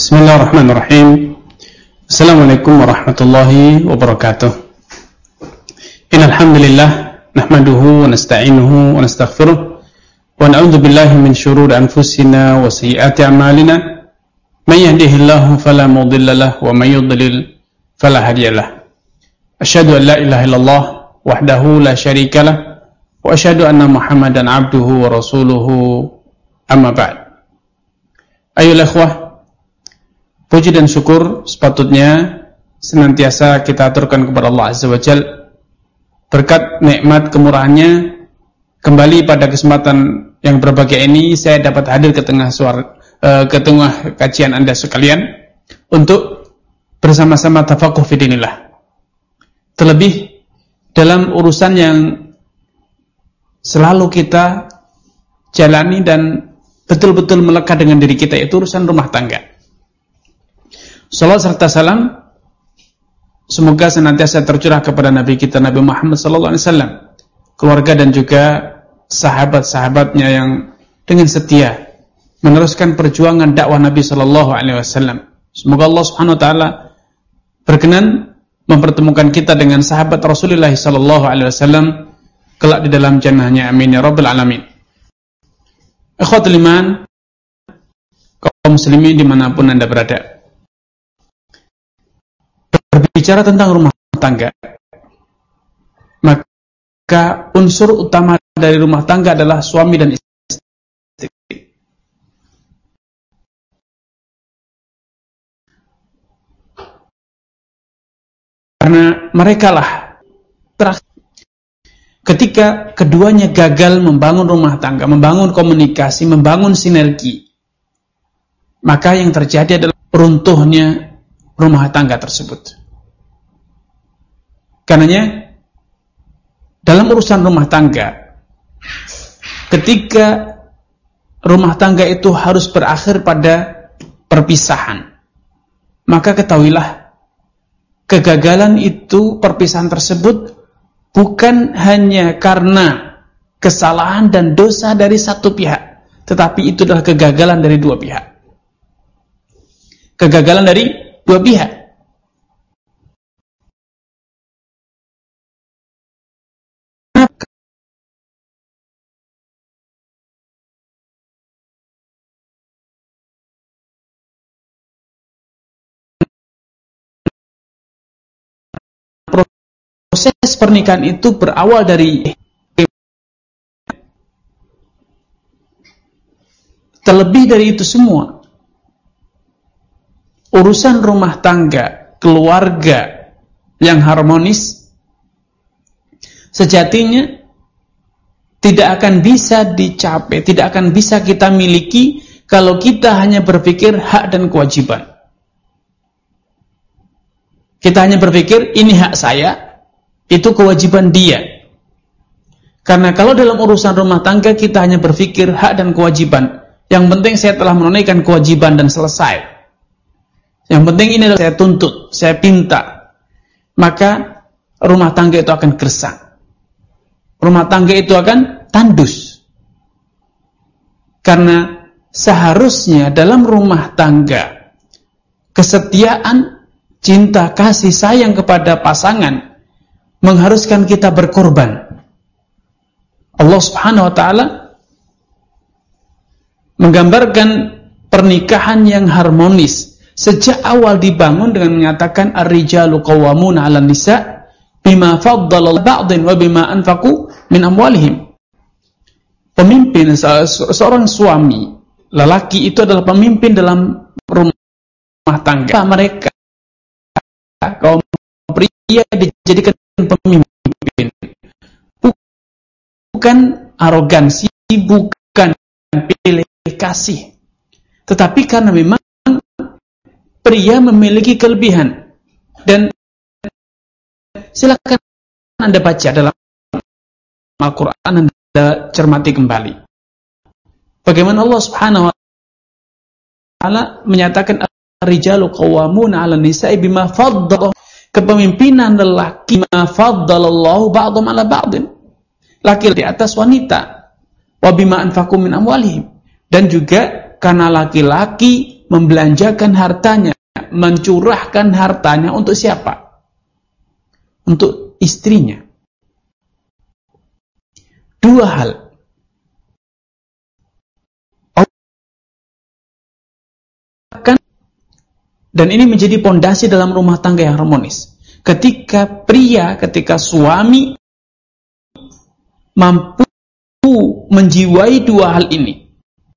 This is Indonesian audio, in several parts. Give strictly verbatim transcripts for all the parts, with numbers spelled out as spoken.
Bismillahirrahmanirrahim. Assalamualaikum warahmatullahi wabarakatuh. Innal hamdalillah nahmaduhu wa nasta'inuhu wa nastaghfiruh wa na'udzu billahi min shururi anfusina wa sayyiati a'malina. May yahdihillahu fala mudilla lahu wa may yudlil fala hadiya lahu. Asyhadu an la ilaha illallah wahdahu la syarika lah wa asyhadu anna Muhammadan abduhu wa rasuluhu amma ba'd. Ayolah ikhwah, puji dan syukur sepatutnya senantiasa kita aturkan kepada Allah Azza wa Jalla. Berkat nikmat kemurahannya, kembali pada kesempatan yang berbahagia ini saya dapat hadir ke tengah suara, uh, ke tengah kajian Anda sekalian untuk bersama-sama tafaqquh fi dinillah. Terlebih dalam urusan yang selalu kita jalani dan betul-betul melekat dengan diri kita, yaitu urusan rumah tangga. Salawat serta salam semoga senantiasa tercurah kepada Nabi kita Nabi Muhammad sallallahu alaihi wasallam, keluarga dan juga sahabat-sahabatnya yang dengan setia meneruskan perjuangan dakwah Nabi sallallahu alaihi wasallam. Semoga Allah Subhanahu wa taala berkenan mempertemukan kita dengan sahabat Rasulullah sallallahu alaihi wasallam kelak di dalam jannahnya, amin ya rabbal alamin. Ikhwatul iman, kaum muslimin dimanapun Anda berada, berbicara tentang rumah tangga, maka unsur utama dari rumah tangga adalah suami dan istri. Karena merekalah terakhir ketika keduanya gagal membangun rumah tangga, membangun komunikasi, membangun sinergi, maka yang terjadi adalah runtuhnya rumah tangga tersebut. Karenanya dalam urusan rumah tangga, ketika rumah tangga itu harus berakhir pada perpisahan, maka ketahuilah kegagalan itu, perpisahan tersebut bukan hanya karena kesalahan dan dosa dari satu pihak, tetapi itu adalah kegagalan dari dua pihak. Kegagalan dari dua pihak. Proses pernikahan itu berawal dari terlebih dari itu semua. Urusan rumah tangga, keluarga yang harmonis sejatinya tidak akan bisa dicapai, tidak akan bisa kita miliki kalau kita hanya berpikir hak dan kewajiban. Kita hanya berpikir ini hak saya, itu kewajiban dia. Karena kalau dalam urusan rumah tangga kita hanya berpikir hak dan kewajiban, yang penting saya telah menunaikan kewajiban dan selesai, yang penting ini adalah saya tuntut, saya pinta, maka rumah tangga itu akan gersang, rumah tangga itu akan tandus. Karena seharusnya dalam rumah tangga kesetiaan, cinta, kasih sayang kepada pasangan mengharuskan kita berkorban. Allah Subhanahu wa taala menggambarkan pernikahan yang harmonis sejak awal dibangun dengan menyatakan ar-rijalu qawwamuna 'alan nisa bima faddala ba'dhin wa bima anfaqu min amwalihim. Pemimpin, seorang suami, lelaki itu adalah pemimpin dalam rumah tangga mereka. Kaum pria dijadikan pemimpin, bukan arogansi, bukan pilih kasih, tetapi karena memang pria memiliki kelebihan. Dan silakan Anda baca dalam Al-Quran, Anda cermati kembali bagaimana Allah Subhanahu wa taala menyatakan ar-rijalu qawwamuna 'alan nisa'i bima faddala, kepemimpinan lelaki ma faddalallahu ba'dhum 'ala ba'dhin, laki di atas wanita, wa bima anfaqu min amwalihim, dan juga karena laki-laki membelanjakan hartanya, mencurahkan hartanya untuk siapa? Untuk istrinya. Dua hal. Dan ini menjadi pondasi dalam rumah tangga yang harmonis. Ketika pria, ketika suami mampu menjiwai dua hal ini,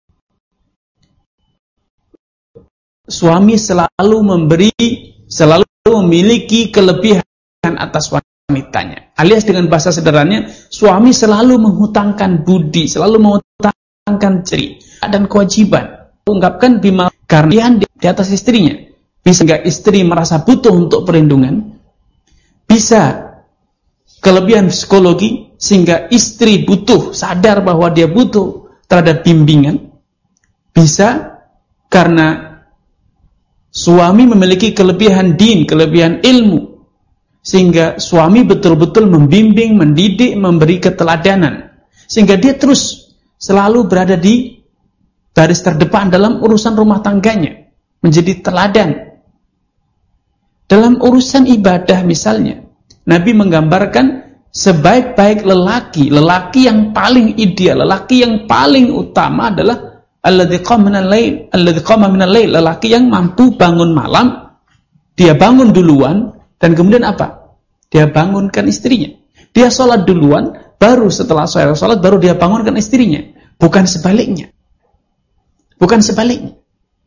suami selalu memberi, selalu memiliki kelebihan atas wanitanya. Alias dengan bahasa sederhananya, suami selalu menghutangkan budi, selalu menghutangkan ceri dan kewajiban. Ungkapkan bima karena di atas istrinya. Bisa nggak istri merasa butuh untuk perlindungan? Bisa kelebihan psikologi sehingga istri butuh, sadar bahwa dia butuh terhadap bimbingan. Bisa karena suami memiliki kelebihan din, kelebihan ilmu, sehingga suami betul-betul membimbing, mendidik, memberi keteladanan, sehingga dia terus selalu berada di baris terdepan dalam urusan rumah tangganya, menjadi teladan. Dalam urusan ibadah misalnya, Nabi menggambarkan sebaik-baik lelaki, lelaki yang paling ideal, lelaki yang paling utama adalah alladzi qama minal lail, alladzi qama minal lail, lelaki yang mampu bangun malam, dia bangun duluan dan kemudian apa? Dia bangunkan istrinya. Dia sholat duluan, baru setelah sholat baru dia bangunkan istrinya, bukan sebaliknya. Bukan sebaliknya.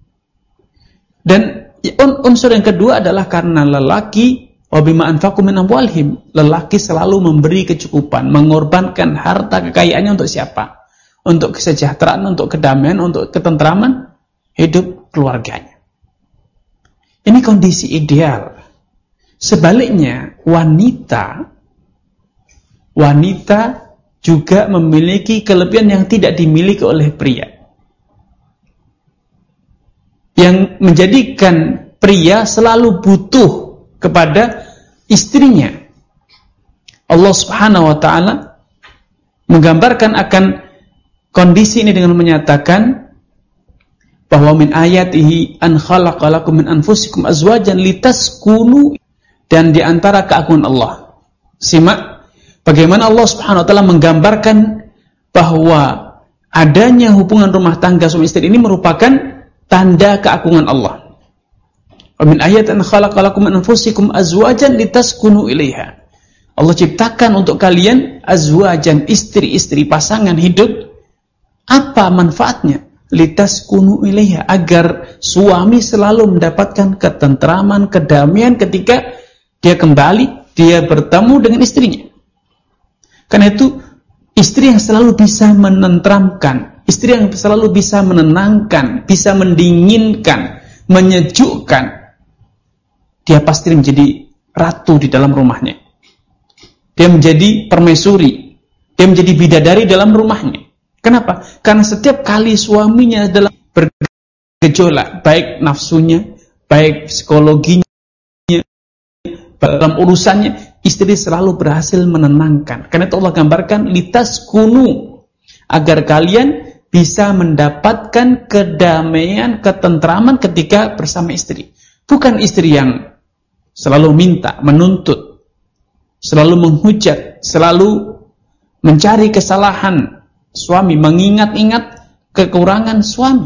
Dan unsur yang kedua adalah karena lelaki wa bima anfaqu min amwalihim, lelaki selalu memberi kecukupan, mengorbankan harta kekayaannya untuk siapa? Untuk kesejahteraan, untuk kedamaian, untuk ketentraman hidup keluarganya. Ini kondisi ideal. Sebaliknya, wanita wanita juga memiliki kelebihan yang tidak dimiliki oleh pria, yang menjadikan pria selalu butuh kepada istrinya. Allah Subhanahu wa taala menggambarkan akan kondisi ini dengan menyatakan bahwa min ayatihi an khalaqalakum min anfusikum azwajan litaskunu, dan di antara keagungan Allah. Simak bagaimana Allah Subhanahu wa taala menggambarkan bahwa adanya hubungan rumah tangga suami istri ini merupakan tanda keagungan Allah. Wa min ayatin khalaqalakum min anfusikum azwajan litaskunu ilaiha. Allah ciptakan untuk kalian azwajan, istri-istri, pasangan hidup. Apa manfaatnya? Litaskunu ilaiha, agar suami selalu mendapatkan ketentraman, kedamaian ketika dia kembali, dia bertemu dengan istrinya. Karena itu istri yang selalu bisa menenteramkan, istri yang selalu bisa menenangkan, bisa mendinginkan, menyejukkan, dia pasti menjadi ratu di dalam rumahnya. Dia menjadi permaisuri, dia menjadi bidadari dalam rumahnya. Kenapa? Karena setiap kali suaminya adalah bergejolak, baik nafsunya, baik psikologinya, dalam urusannya, istri selalu berhasil menenangkan. Karena itu Allah gambarkan litaskunu, agar kalian bisa mendapatkan kedamaian, ketentraman ketika bersama istri. Bukan istri yang selalu minta, menuntut, selalu menghujat, selalu mencari kesalahan suami, mengingat-ingat kekurangan suami.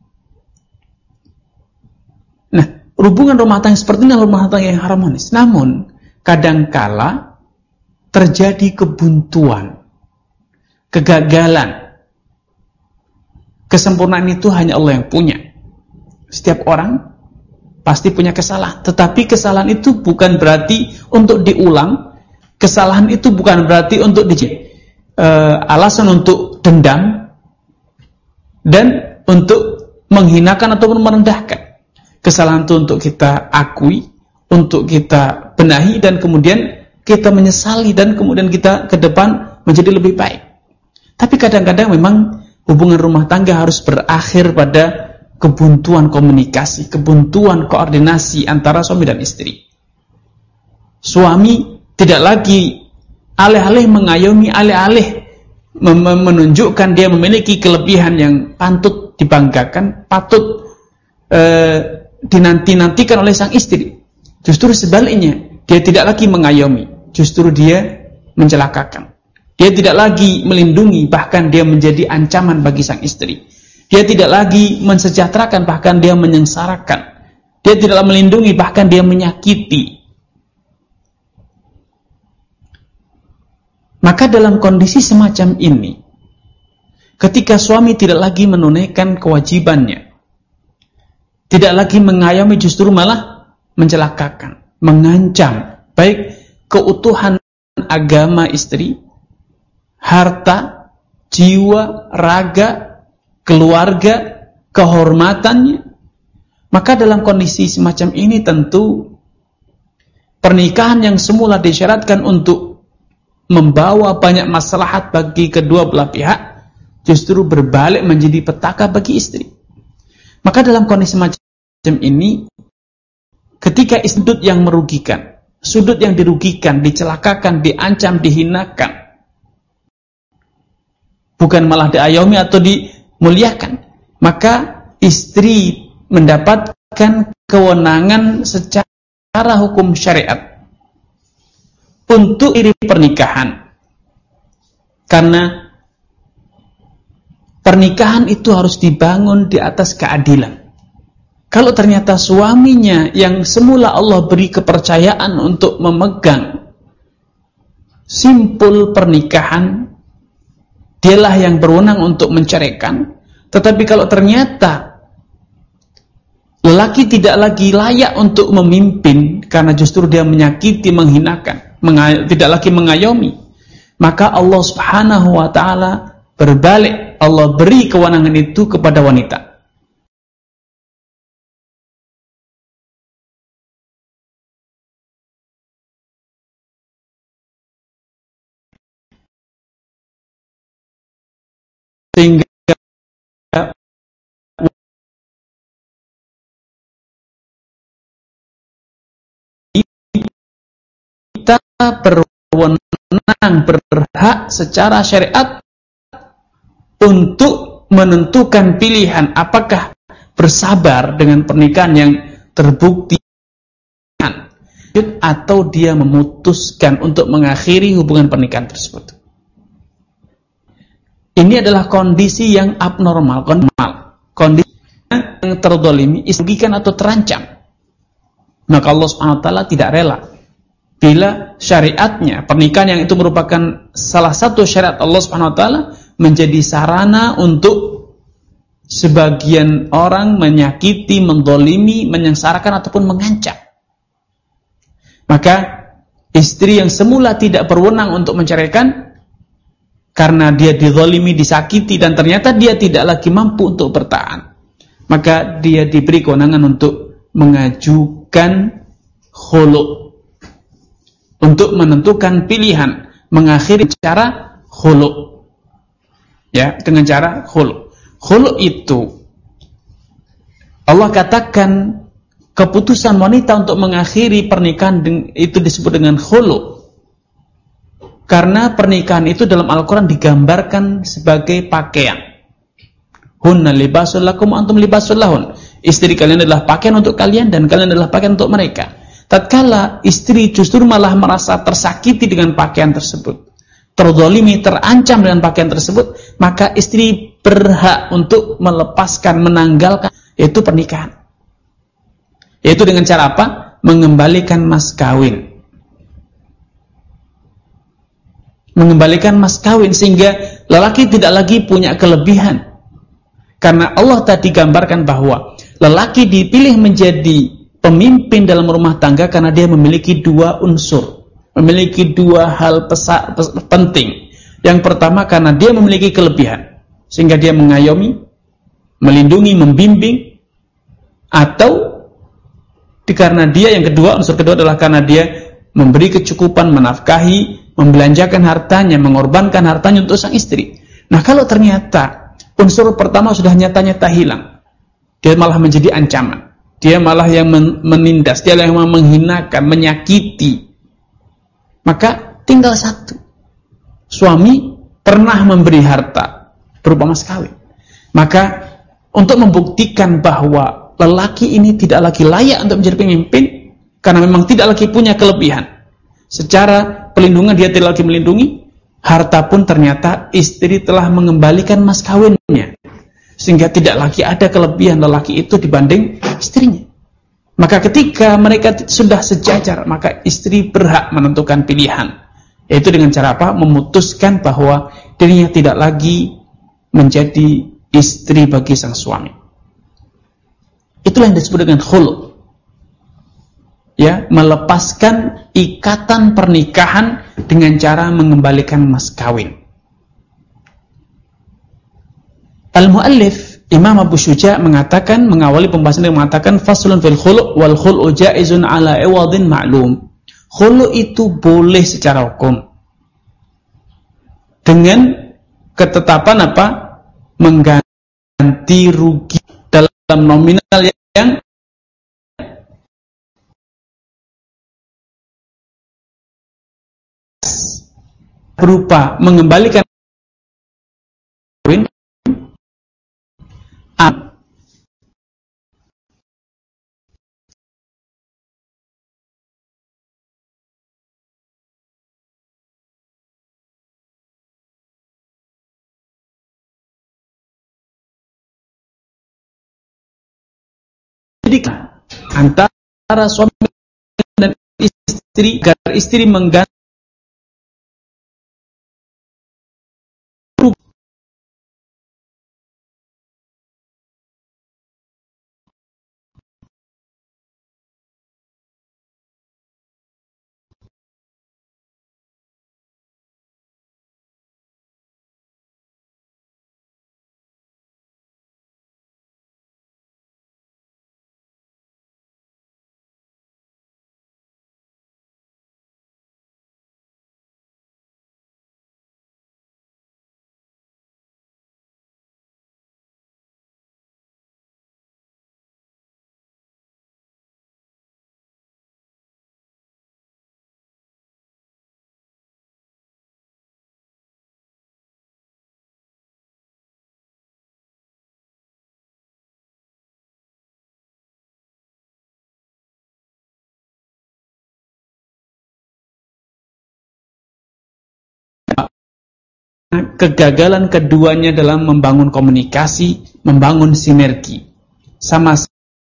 Nah, hubungan rumah tangga seperti ini adalah rumah tangga yang harmonis. Namun, kadangkala terjadi kebuntuan, kegagalan. Kesempurnaan itu hanya Allah yang punya. Setiap orang pasti punya kesalahan, tetapi kesalahan itu bukan berarti untuk diulang. Kesalahan itu bukan berarti untuk di uh, alasan untuk dendam dan untuk menghinakan ataupun merendahkan. Kesalahan itu untuk kita akui, untuk kita benahi, dan kemudian kita menyesali, dan kemudian kita ke depan menjadi lebih baik. Tapi kadang-kadang memang hubungan rumah tangga harus berakhir pada kebuntuan komunikasi, kebuntuan koordinasi antara suami dan istri. Suami tidak lagi alih-alih mengayomi, alih-alih menunjukkan dia memiliki kelebihan yang patut dibanggakan, patut eh, dinanti-nantikan oleh sang istri. Justru sebaliknya, dia tidak lagi mengayomi, justru dia mencelakakan. Dia tidak lagi melindungi, bahkan dia menjadi ancaman bagi sang istri. Dia tidak lagi mensejahterakan, bahkan dia menyengsarakan. Dia tidak melindungi, bahkan dia menyakiti. Maka dalam kondisi semacam ini, ketika suami tidak lagi menunaikan kewajibannya, tidak lagi mengayomi, justru malah mencelakakan, mengancam baik keutuhan agama istri, harta, jiwa, raga, keluarga, kehormatannya. Maka dalam kondisi semacam ini tentu pernikahan yang semula disyaratkan untuk membawa banyak maslahat bagi kedua belah pihak justru berbalik menjadi petaka bagi istri. Maka dalam kondisi semacam ini, ketika sudut yang merugikan, sudut yang dirugikan, dicelakakan, diancam, dihinakan, bukan malah diayomi atau dimuliakan, maka istri mendapatkan kewenangan secara hukum syariat untuk iri pernikahan. Karena pernikahan itu harus dibangun di atas keadilan. Kalau ternyata suaminya yang semula Allah beri kepercayaan untuk memegang simpul pernikahan, dialah yang berwenang untuk menceraikan. Tetapi kalau ternyata lelaki tidak lagi layak untuk memimpin karena justru dia menyakiti, menghinakan, tidak lagi mengayomi, maka Allah Subhanahu wa ta'ala berbalik, Allah beri kewenangan itu kepada wanita. Sehingga kita berwenang, berhak secara syariat untuk menentukan pilihan apakah bersabar dengan pernikahan yang terbukti atau dia memutuskan untuk mengakhiri hubungan pernikahan tersebut. Ini adalah kondisi yang abnormal, kondisi yang terdolimi, dirugikan atau terancam. Maka Allah subhanahu wa taala tidak rela bila syariatnya, pernikahan yang itu merupakan salah satu syariat Allah subhanahu wa taala, menjadi sarana untuk sebagian orang menyakiti, mendolimi, menyengsarakan ataupun mengancam. Maka istri yang semula tidak berwenang untuk menceraikan karena dia dizalimi, disakiti, dan ternyata dia tidak lagi mampu untuk bertahan, maka dia diberi kewenangan untuk mengajukan khulu', untuk menentukan pilihan, mengakhiri cara khulu', ya, dengan cara khulu'. Khulu' itu Allah katakan keputusan wanita untuk mengakhiri pernikahan itu disebut dengan khulu'. Karena pernikahan itu dalam Al-Quran digambarkan sebagai pakaian. Hunna libasul lakum antum libasul lahun. Istri kalian adalah pakaian untuk kalian dan kalian adalah pakaian untuk mereka. Tatkala istri justru malah merasa tersakiti dengan pakaian tersebut, terzalimi, terancam dengan pakaian tersebut, maka istri berhak untuk melepaskan, menanggalkan, yaitu pernikahan. Yaitu dengan cara apa? Mengembalikan mas kawin. Mengembalikan mas kawin sehingga lelaki tidak lagi punya kelebihan. Karena Allah tadi gambarkan bahwa lelaki dipilih menjadi pemimpin dalam rumah tangga karena dia memiliki dua unsur, memiliki dua hal pesa, pes, penting. Yang pertama karena dia memiliki kelebihan sehingga dia mengayomi, melindungi, membimbing, atau karena dia, yang kedua, unsur kedua adalah karena dia memberi kecukupan, menafkahi, membelanjakan hartanya, mengorbankan hartanya untuk sang istri. Nah, kalau ternyata unsur pertama sudah nyata-nyata hilang, dia malah menjadi ancaman, dia malah yang menindas, dia yang menghinakan, menyakiti, maka tinggal satu. Suami pernah memberi harta berupa mas kawin, maka untuk membuktikan bahwa lelaki ini tidak lagi layak untuk menjadi pemimpin karena memang tidak lagi punya kelebihan. Secara pelindungan dia tidak lagi melindungi, harta pun ternyata istri telah mengembalikan mas kawinnya, sehingga tidak lagi ada kelebihan lelaki itu dibanding istrinya. Maka ketika mereka sudah sejajar, maka istri berhak menentukan pilihan, yaitu dengan cara apa? Memutuskan bahwa dirinya tidak lagi menjadi istri bagi sang suami. Itulah yang disebut dengan khulu. Ya, melepaskan ikatan pernikahan dengan cara mengembalikan mas kawin. Al-Muallif Imam Abu Syuja mengatakan, mengawali pembahasan dengan mengatakan faslun fil khulu' wal khulu' jaizun ala iwadin ma'lum. Khulu' itu boleh secara hukum dengan ketetapan apa? Mengganti rugi dalam nominal yang berupa mengembalikan kawin antara suami dan istri agar istri mengganti kegagalan keduanya dalam membangun komunikasi, membangun sinergi. Sama-sama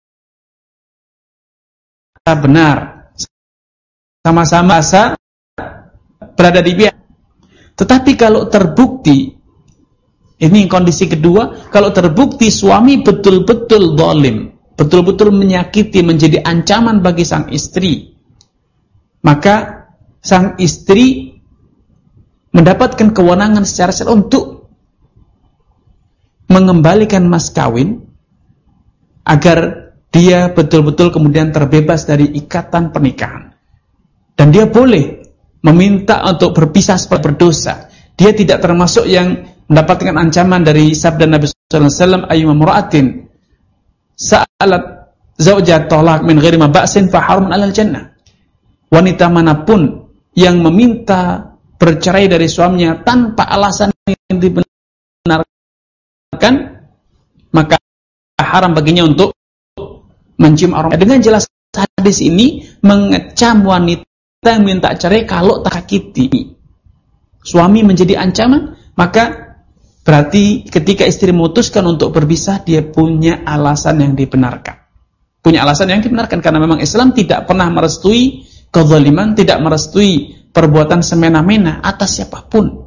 benar, sama-sama berada di pihak. Tetapi kalau terbukti, ini kondisi kedua, kalau terbukti suami betul-betul zalim, betul-betul menyakiti, menjadi ancaman bagi sang istri, maka sang istri mendapatkan kewenangan secara sel untuk mengembalikan mas kawin agar dia betul-betul kemudian terbebas dari ikatan pernikahan. Dan dia boleh meminta untuk berpisah seperti berdosa. Dia tidak termasuk yang mendapatkan ancaman dari sabda Nabi sallallahu alaihi wasallam, ayyuma mura'atin sa'alat zawjat talaq min ghairi ma ba'sin fa haramun 'alal jannah. Wanita manapun yang meminta bercerai dari suaminya tanpa alasan yang dibenarkan, maka haram baginya untuk mencium aroma. Dengan jelas hadis ini mengecam wanita yang minta cerai kalau tak sakiti. Suami menjadi ancaman, maka berarti ketika istri memutuskan untuk berpisah, dia punya alasan yang dibenarkan. Punya alasan yang dibenarkan karena memang Islam tidak pernah merestui kezaliman, tidak merestui perbuatan semena-mena atas siapapun.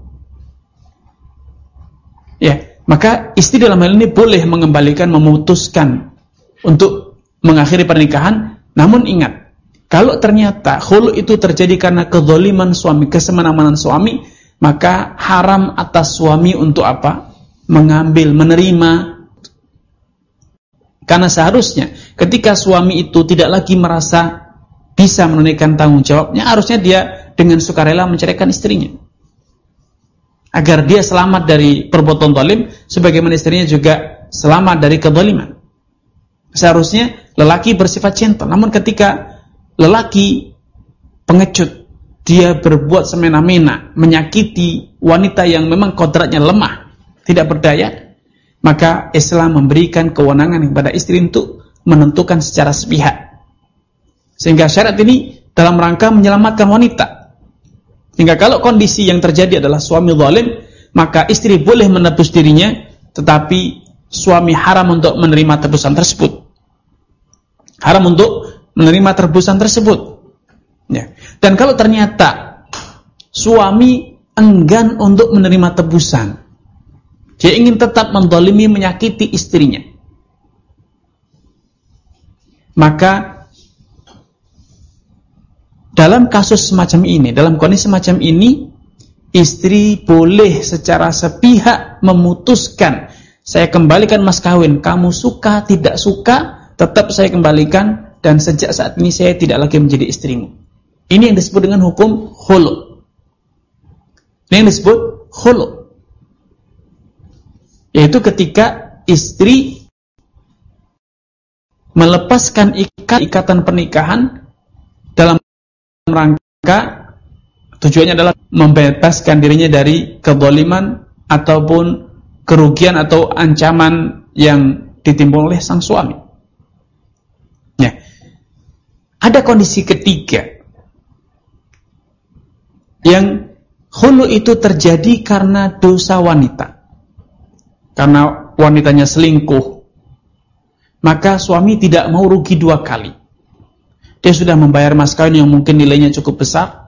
Ya, maka istri dalam hal ini boleh mengembalikan, memutuskan untuk mengakhiri pernikahan. Namun ingat, kalau ternyata khulu itu terjadi karena kezaliman suami, kesemena-menaan suami, maka haram atas suami untuk apa? Mengambil, menerima. Karena seharusnya ketika suami itu tidak lagi merasa bisa menunaikan tanggung jawabnya, harusnya dia dengan sukarela menceraikan istrinya agar dia selamat dari perbuatan zalim, sebagaimana istrinya juga selamat dari kezaliman. Seharusnya lelaki bersifat gentle, namun ketika lelaki pengecut, dia berbuat semena-mena, menyakiti wanita yang memang kodratnya lemah, tidak berdaya, maka Islam memberikan kewenangan kepada istri untuk menentukan secara sepihak. Sehingga syariat ini dalam rangka menyelamatkan wanita. Sehingga kalau kondisi yang terjadi adalah suami zalim, maka istri boleh menebus dirinya, tetapi suami haram untuk menerima tebusan tersebut. Haram untuk menerima tebusan tersebut. Ya. Dan kalau ternyata suami enggan untuk menerima tebusan, dia ingin tetap menzalimi, menyakiti istrinya, maka dalam kasus semacam ini, dalam kondisi semacam ini, istri boleh secara sepihak memutuskan, saya kembalikan mas kawin, kamu suka tidak suka, tetap saya kembalikan, dan sejak saat ini saya tidak lagi menjadi istrimu. Ini yang disebut dengan hukum khulu. Ini yang disebut khulu, yaitu ketika istri melepaskan ikat, ikatan pernikahan dalam rangka tujuannya adalah membebaskan dirinya dari kezaliman ataupun kerugian atau ancaman yang ditimbul oleh sang suami. Ya. Ada kondisi ketiga yang khulu itu terjadi karena dosa wanita, karena wanitanya selingkuh, maka suami tidak mau rugi dua kali. Dia sudah membayar mas kawin yang mungkin nilainya cukup besar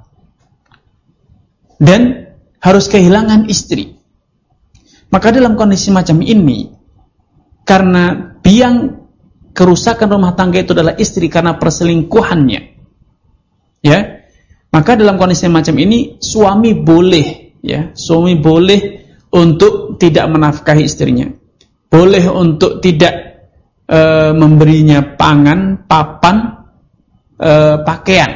dan harus kehilangan istri. Maka dalam kondisi macam ini, karena biang kerusakan rumah tangga itu adalah istri karena perselingkuhannya, ya, maka dalam kondisi macam ini suami boleh, ya, suami boleh untuk tidak menafkahi istrinya, boleh untuk tidak e, memberinya pangan, papan, e, pakaian.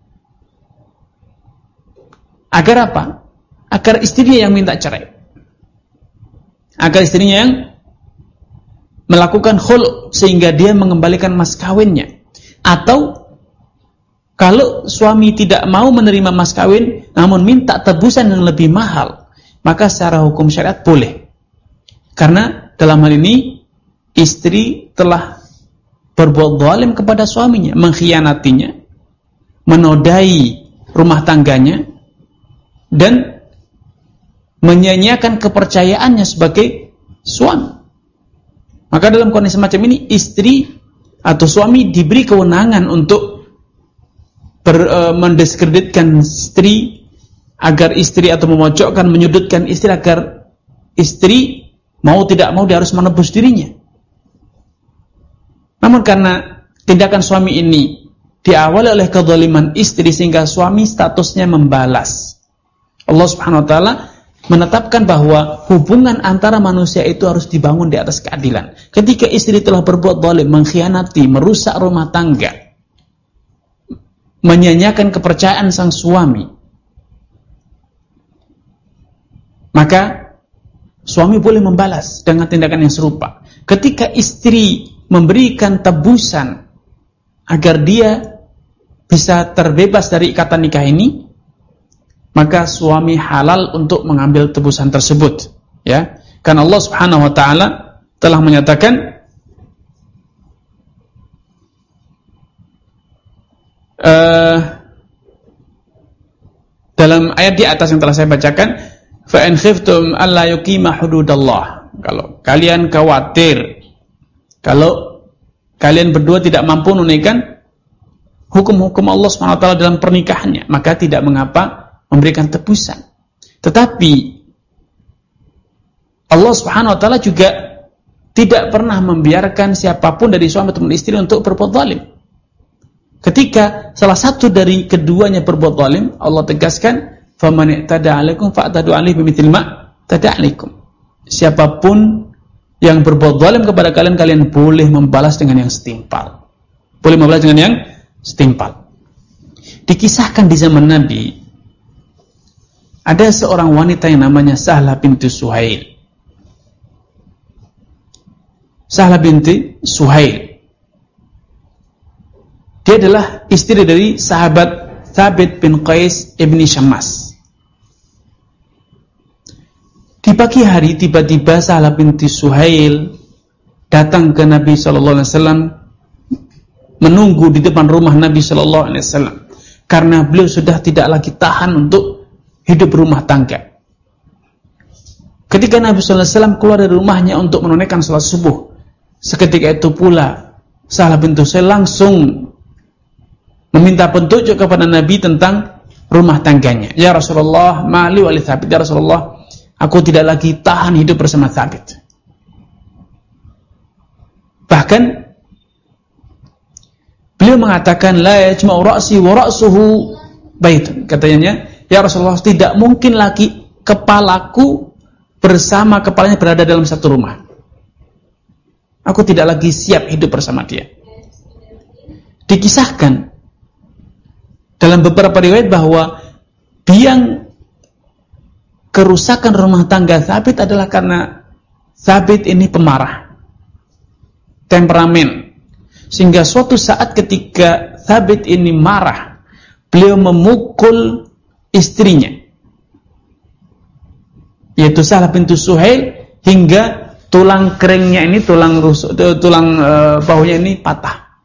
Agar apa? Agar istrinya yang minta cerai, agar istrinya yang melakukan khulu sehingga dia mengembalikan mas kawinnya. Atau kalau suami tidak mau menerima mas kawin namun minta tebusan yang lebih mahal, maka secara hukum syariat boleh. Karena dalam hal ini istri telah berbuat zalim kepada suaminya, mengkhianatinya, menodai rumah tangganya, dan menyanyiakan kepercayaannya sebagai suami. Maka dalam kondisi semacam ini, istri atau suami diberi kewenangan untuk ber, e, mendiskreditkan istri, agar istri atau memojokkan, menyudutkan istri, agar istri mau tidak mau dia harus menebus dirinya. Namun karena tindakan suami ini diawali oleh kezaliman istri, sehingga suami statusnya membalas. Allah Subhanahu wa taala menetapkan bahwa hubungan antara manusia itu harus dibangun di atas keadilan. Ketika istri telah berbuat zalim, mengkhianati, merusak rumah tangga, menyanyiakan kepercayaan sang suami, maka suami boleh membalas dengan tindakan yang serupa. Ketika istri memberikan tebusan agar dia bisa terbebas dari ikatan nikah ini, maka suami halal untuk mengambil tebusan tersebut, ya. Karena Allah Subhanahu wa taala telah menyatakan uh, dalam ayat di atas yang telah saya bacakan, fa in khiftum alla yuqima hududallah. Kalau kalian khawatir, kalau kalian berdua tidak mampu menunaikan hukum-hukum Allah Subhanahu wa taala dalam pernikahannya, maka tidak mengapa memberikan tebusan. Tetapi Allah Subhanahu wa taala juga tidak pernah membiarkan siapapun dari suami atau istri untuk berbuat zalim. Ketika salah satu dari keduanya berbuat zalim, Allah tegaskan, "Faman i'tada 'alaikum fa'tadu 'alaihi bimithli ma tada 'alaikum." Siapapun yang berbuat zalim kepada kalian, kalian boleh membalas dengan yang setimpal. Boleh membalas dengan yang setimpal. Dikisahkan di zaman Nabi, ada seorang wanita yang namanya Sahlah binti Suhail. Sahlah binti Suhail, dia adalah istri dari sahabat Thabit bin Qais ibni Syammas. Di pagi hari tiba-tiba Sahlah binti Suhail datang ke Nabi shallallahu alaihi wasallam menunggu di depan rumah Nabi Shallallahu Alaihi Wasallam karena beliau sudah tidak lagi tahan untuk hidup rumah tangga. Ketika Nabi Shallallahu Alaihi Wasallam keluar dari rumahnya untuk menunaikan sholat subuh, seketika itu pula Sahlah bintu Suhail langsung meminta petunjuk kepada Nabi tentang rumah tangganya. Ya Rasulullah, mali wali Thabit. Ya Rasulullah, aku tidak lagi tahan hidup bersama Thabit. Bahkan beliau mengatakan, la yajma'u ra'si wa ra'suhu baitun. Katanya, ya Rasulullah, tidak mungkin lagi kepalaku bersama kepalanya berada dalam satu rumah. Aku tidak lagi siap hidup bersama dia. Dikisahkan dalam beberapa riwayat bahwa biang kerusakan rumah tangga Thabit adalah karena Thabit ini pemarah, temperamen. Sehingga suatu saat ketika Thabit ini marah, beliau memukul istrinya, yaitu Sahlah bintu Suhail, hingga tulang keringnya ini, tulang rusuk, tulang e, bahunya ini patah.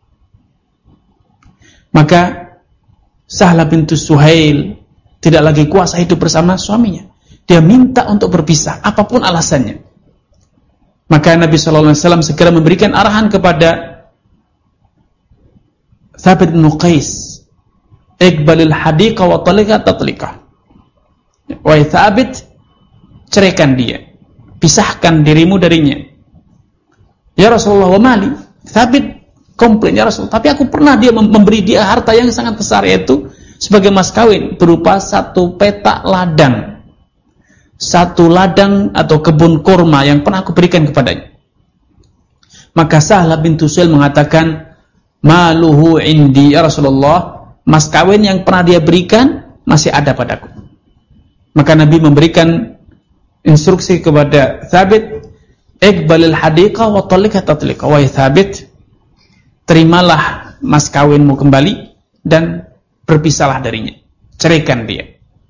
Maka Sahlah bintu Suhail tidak lagi kuasa hidup bersama suaminya. Dia minta untuk berpisah, apapun alasannya. Maka Nabi shallallahu alaihi wasallam segera memberikan arahan kepada Thabit bin Qais, Iqbalil hadiqa wa talika tatlika. Wahai Thabit, ceraikan dia, pisahkan dirimu darinya. Ya Rasulullah, wa mali. Thabit komplain, ya Rasulullah, tapi aku pernah dia memberi dia harta yang sangat besar, yaitu sebagai mas kawin berupa satu petak ladang, satu ladang atau kebun kurma yang pernah aku berikan kepadanya. Maka Sahlah bintu Suhail mengatakan, maluhu indi, ya Rasulullah, mas kawin yang pernah dia berikan masih ada padaku. Maka Nabi memberikan instruksi kepada Thabit, Iqbalil hadiqa wa talika tatlika. Wahai Thabit, terimalah mas kawinmu kembali dan berpisahlah darinya, ceraikan dia.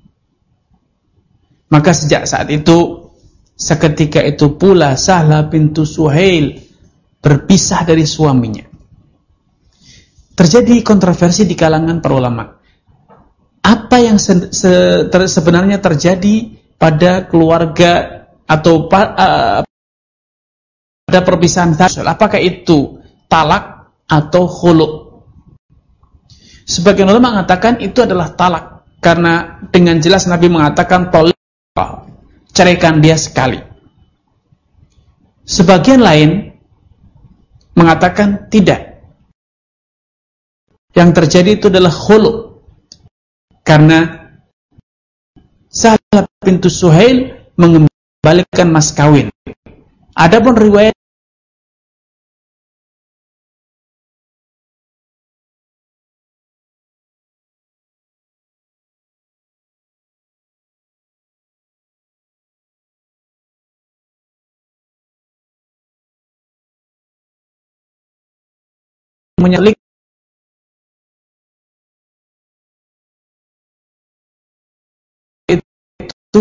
Maka sejak saat itu, seketika itu pula Sahlah bintu Suhail berpisah dari suaminya. Terjadi kontroversi di kalangan para ulama. Apa yang se se ter sebenarnya terjadi pada keluarga atau pa uh, pada perpisahan Thabit? Apakah itu talak atau khulu'? Sebagian ulama mengatakan itu adalah talak, karena dengan jelas Nabi mengatakan tolak, ceraikan dia sekali. Sebagian lain mengatakan tidak. Yang terjadi itu adalah khulu', karena Sahlah bintu Suhail mengembalikan mas kawin. Adapun riwayat menyalik itu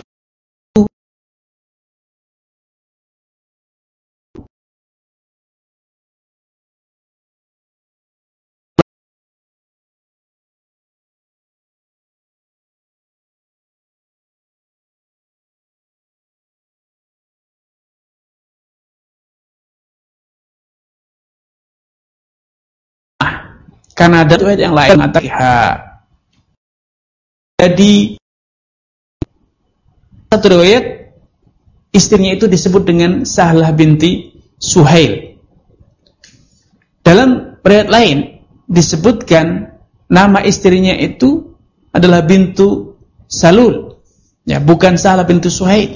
karena ada riwayat yang lain mengatakan. Jadi satu riwayat istrinya itu disebut dengan Sahlah binti Suhail. Dalam riwayat lain disebutkan nama istrinya itu adalah bintu Salul, ya, bukan Sahlah bintu Suhail.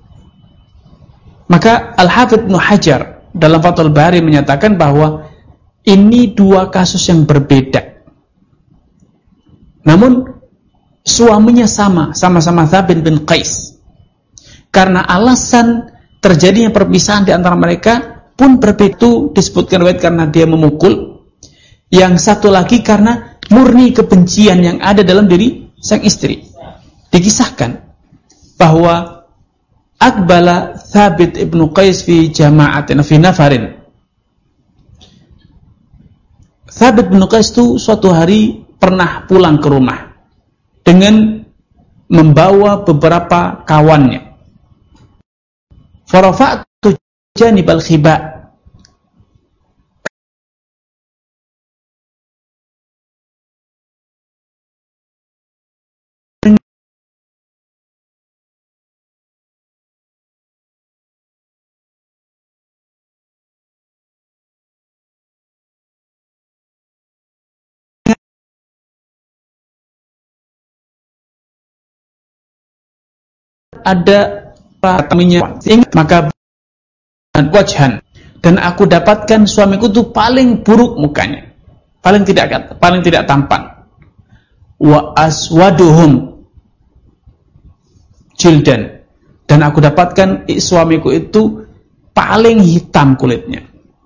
Maka Al-Hafidz Ibnu Hajar dalam Fathul Bari menyatakan bahwa ini dua kasus yang berbeda. Namun suaminya sama, sama-sama Thabit bin Qais. Karena alasan terjadinya perpisahan di antara mereka pun berbeda. Itu disebutkan riwayat karena dia memukul. Yang satu lagi karena murni kebencian yang ada dalam diri sang istri. Dikisahkan bahwa Aqbala Thabit ibnu Qais fi jama'atin fi nafarin. Thabit bin Qais itu suatu hari pernah pulang ke rumah dengan membawa beberapa kawannya. Farafa'tu janibal khiba. Ada patamnya, maka wajhan, dan aku dapatkan suamiku itu paling buruk mukanya, paling tidak paling tidak tampan. Wa aswaduhum jildan, dan aku dapatkan suamiku itu paling hitam kulitnya.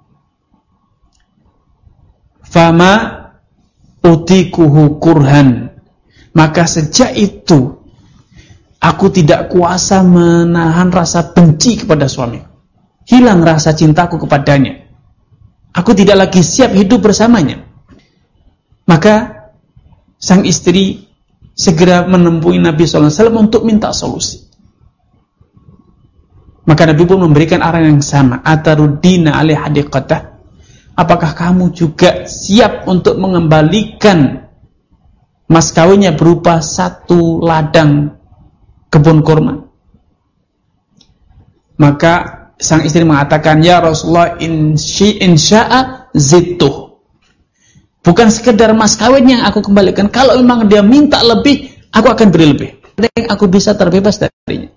Fama utikuhu kurhan, maka sejak itu aku tidak kuasa menahan rasa benci kepada suami. Hilang rasa cintaku kepadanya. Aku tidak lagi siap hidup bersamanya. Maka sang istri segera menemui Nabi shallallahu alaihi wasallam untuk minta solusi. Maka Nabi pun memberikan arahan yang sama. Ataruddina alaihi hadiqatah. Apakah kamu juga siap untuk mengembalikan mas kawinnya berupa satu ladang kebun kurma? Maka sang istri mengatakan, ya Rasulullah, insya'a zidtuh. Bukan sekedar mas kawin yang aku kembalikan, kalau memang dia minta lebih, aku akan beri lebih. Dan aku bisa terbebas darinya.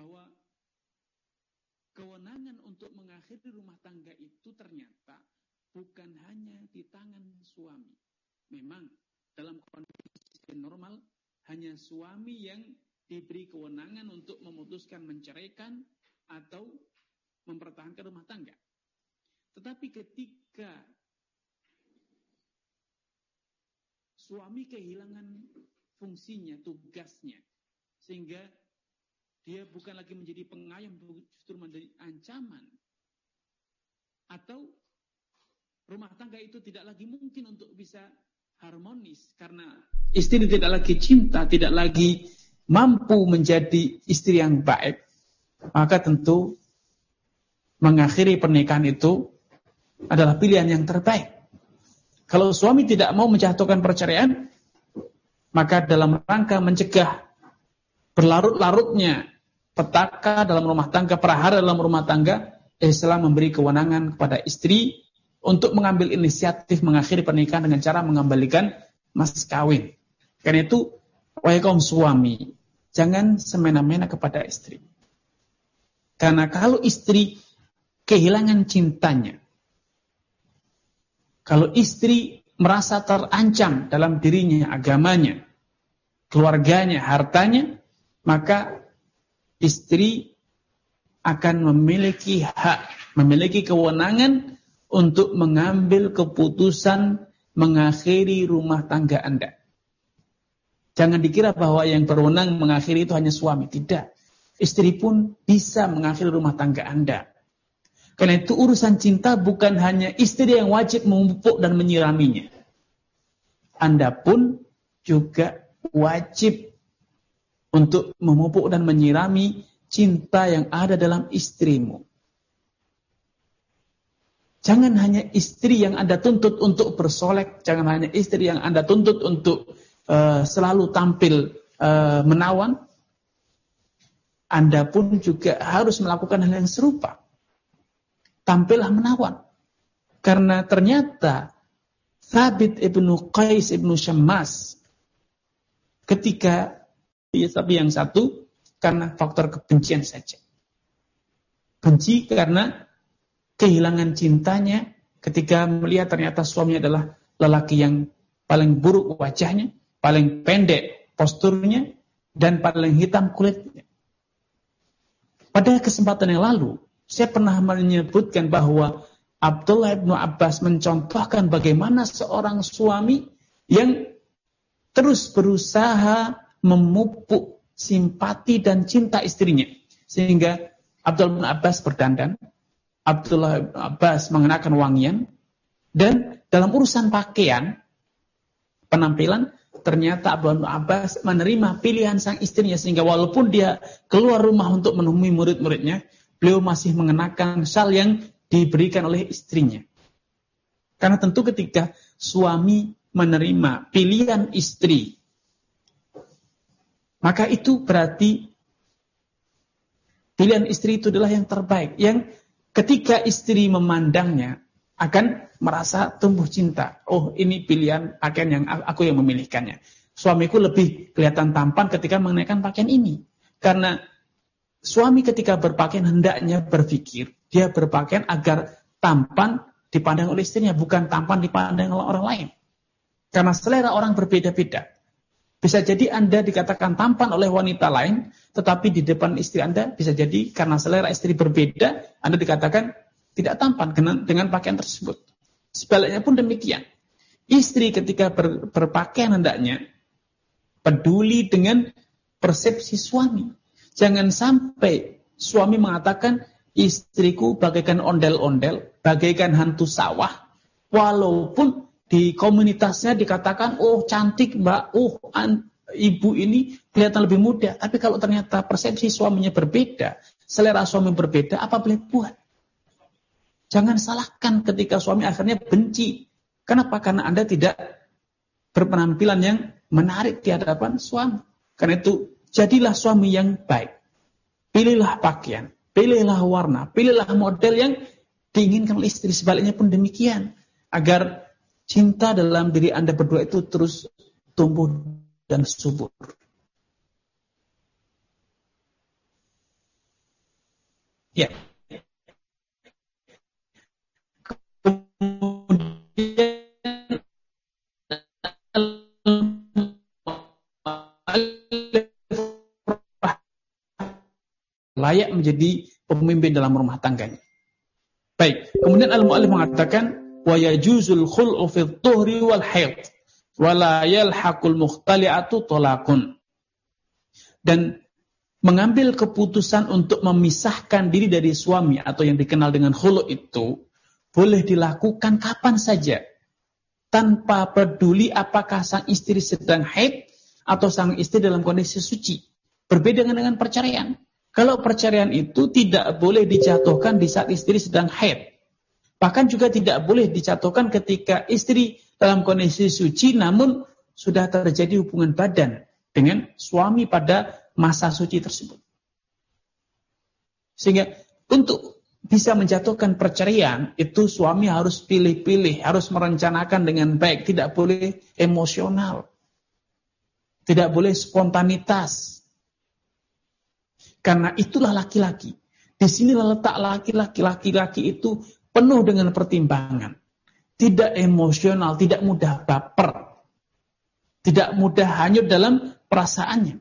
bahwa kewenangan untuk mengakhiri rumah tangga itu ternyata bukan hanya di tangan suami. Memang dalam kondisi normal hanya suami yang diberi kewenangan untuk memutuskan menceraikan atau mempertahankan rumah tangga. Tetapi ketika suami kehilangan fungsinya, tugasnya, sehingga dia bukan lagi menjadi pengayom, justru menjadi ancaman, atau rumah tangga itu tidak lagi mungkin untuk bisa harmonis karena istri tidak lagi cinta, tidak lagi mampu menjadi istri yang baik, maka tentu mengakhiri pernikahan itu adalah pilihan yang terbaik. Kalau suami tidak mau menjatuhkan perceraian, maka dalam rangka mencegah berlarut-larutnya petaka dalam rumah tangga, prahara dalam rumah tangga, Islam memberi kewenangan kepada istri untuk mengambil inisiatif mengakhiri pernikahan dengan cara mengembalikan mas kawin. Karena itu, wahai kaum suami, jangan semena-mena kepada istri. Karena kalau istri kehilangan cintanya, kalau istri merasa terancam dalam dirinya, agamanya, keluarganya, hartanya, maka istri akan memiliki hak, memiliki kewenangan untuk mengambil keputusan mengakhiri rumah tangga Anda. Jangan dikira bahwa yang berwenang mengakhiri itu hanya suami. Tidak. Istri pun bisa mengakhiri rumah tangga Anda. Karena itu urusan cinta bukan hanya istri yang wajib memupuk dan menyiraminya. Anda pun juga wajib untuk memupuk dan menyirami cinta yang ada dalam istrimu. Jangan hanya istri yang Anda tuntut untuk bersolek, jangan hanya istri yang Anda tuntut untuk uh, selalu tampil uh, menawan. Anda pun juga harus melakukan hal yang serupa. Tampillah menawan. Karena ternyata Thabit ibnu Qais ibnu Syammas ketika ya, tapi yang satu karena faktor kebencian saja. Benci karena kehilangan cintanya ketika melihat ternyata suaminya adalah lelaki yang paling buruk wajahnya, paling pendek posturnya, dan paling hitam kulitnya. Pada kesempatan yang lalu, saya pernah menyebutkan bahwa Abdullah bin Abbas mencontohkan bagaimana seorang suami yang terus berusaha memupuk simpati dan cinta istrinya. Sehingga Abdullah bin Abbas berdandan, Abdullah bin Abbas mengenakan wangian, dan dalam urusan pakaian, penampilan, ternyata Abdullah bin Abbas menerima pilihan sang istrinya, sehingga walaupun dia keluar rumah untuk menemui murid-muridnya, beliau masih mengenakan syal yang diberikan oleh istrinya. Karena tentu ketika suami menerima pilihan istri, maka itu berarti pilihan istri itu adalah yang terbaik, yang ketika istri memandangnya akan merasa tumbuh cinta. Oh, ini pilihan pakaian yang aku yang memilihkannya. Suamiku lebih kelihatan tampan ketika mengenakan pakaian ini. Karena suami ketika berpakaian hendaknya berpikir, dia berpakaian agar tampan dipandang oleh istrinya, bukan tampan dipandang oleh orang lain. Karena selera orang berbeda-beda. Bisa jadi Anda dikatakan tampan oleh wanita lain, tetapi di depan istri Anda bisa jadi karena selera istri berbeda, Anda dikatakan tidak tampan dengan, dengan pakaian tersebut. Sebaliknya pun demikian. Istri ketika ber, berpakaian hendaknya peduli dengan persepsi suami. Jangan sampai suami mengatakan istriku bagaikan ondel-ondel, bagaikan hantu sawah, walaupun di komunitasnya dikatakan, oh cantik mbak, oh an, ibu ini kelihatan lebih muda. Tapi kalau ternyata persepsi suaminya berbeda, selera suami berbeda, apa boleh buat? Jangan salahkan ketika suami akhirnya benci. Kenapa? Karena Anda tidak berpenampilan yang menarik di hadapan suami. Karena itu, jadilah suami yang baik. Pilihlah pakaian, pilihlah warna, pilihlah model yang diinginkan oleh istri. Sebaliknya pun demikian. Agar cinta dalam diri Anda berdua itu terus tumbuh dan subur. Ya. Layak menjadi pemimpin dalam rumah tangganya. Baik, kemudian al-mu'allif mengatakan wa yajuzul khul'u fi dhuhri wal haid wa la yalhaqul mukhtali'atu talaqun. Dan mengambil keputusan untuk memisahkan diri dari suami atau yang dikenal dengan khulu' itu boleh dilakukan kapan saja tanpa peduli apakah sang istri sedang haid atau sang istri dalam kondisi suci. Berbeda dengan perceraian. Kalau perceraian itu tidak boleh dijatuhkan di saat istri sedang haid. Bahkan juga tidak boleh dijatuhkan ketika istri dalam kondisi suci namun sudah terjadi hubungan badan dengan suami pada masa suci tersebut. Sehingga untuk bisa menjatuhkan perceraian itu suami harus pilih-pilih, harus merencanakan dengan baik, tidak boleh emosional. Tidak boleh spontanitas. Karena itulah laki-laki. Di sinilah letak laki-laki. Laki-laki itu penuh dengan pertimbangan. Tidak emosional, tidak mudah baper. Tidak mudah hanyut dalam perasaannya.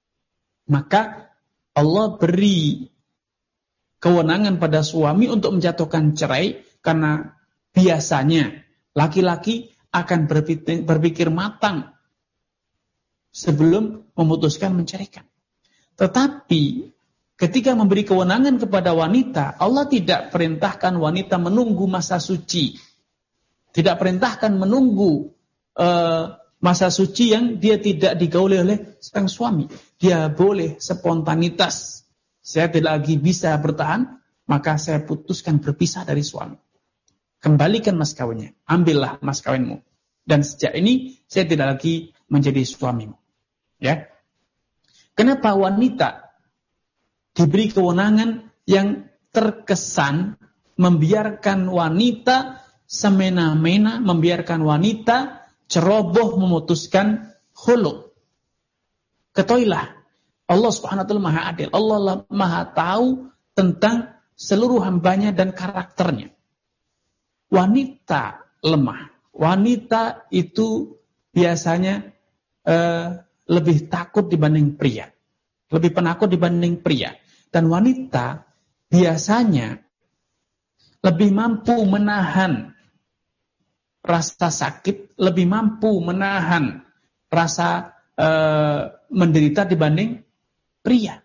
Maka Allah beri kewenangan pada suami untuk menjatuhkan cerai karena biasanya laki-laki akan berpikir, berpikir matang sebelum memutuskan menceraikan. Tetapi ketika memberi kewenangan kepada wanita, Allah tidak perintahkan wanita menunggu masa suci. Tidak perintahkan menunggu uh, masa suci yang dia tidak digauli oleh sang suami. Dia boleh spontanitas. Saya tidak lagi bisa bertahan, maka saya putuskan berpisah dari suami. Kembalikan mas kawinnya. Ambillah mas kawinmu. Dan sejak ini saya tidak lagi menjadi suamimu. Ya. Kenapa wanita diberi kewenangan yang terkesan membiarkan wanita semena-mena, membiarkan wanita ceroboh memutuskan khulu'? Ketahuilah, Allah Subhanahu wa taala Maha Adil. Allah Maha tahu tentang seluruh hambanya dan karakternya. Wanita lemah. Wanita itu biasanya uh, lebih takut dibanding pria. Lebih penakut dibanding pria. Dan wanita biasanya lebih mampu menahan rasa sakit, lebih mampu menahan rasa e, menderita dibanding pria.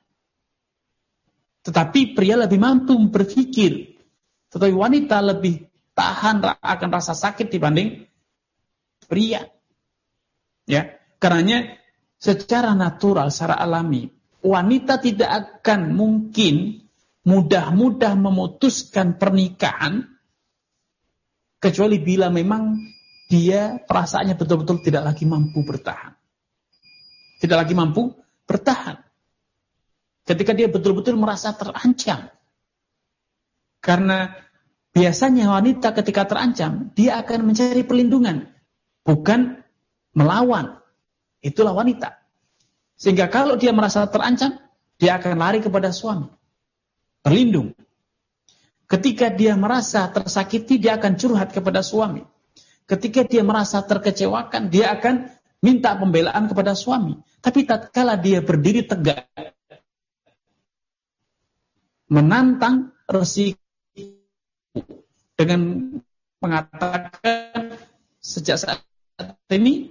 Tetapi pria lebih mampu berpikir. Tetapi wanita lebih tahan akan rasa sakit dibanding pria. Ya, karenanya secara natural, secara alami, wanita tidak akan mungkin mudah-mudah memutuskan pernikahan kecuali bila memang dia perasaannya betul-betul tidak lagi mampu bertahan. Tidak lagi mampu bertahan. Ketika dia betul-betul merasa terancam. Karena biasanya wanita ketika terancam, dia akan mencari perlindungan, bukan melawan. Itulah wanita. Sehingga kalau dia merasa terancam, dia akan lari kepada suami. Berlindung. Ketika dia merasa tersakiti, dia akan curhat kepada suami. Ketika dia merasa terkecewakan, dia akan minta pembelaan kepada suami. Tapi tatkala dia berdiri tegak, menantang resiko dengan mengatakan sejak saat ini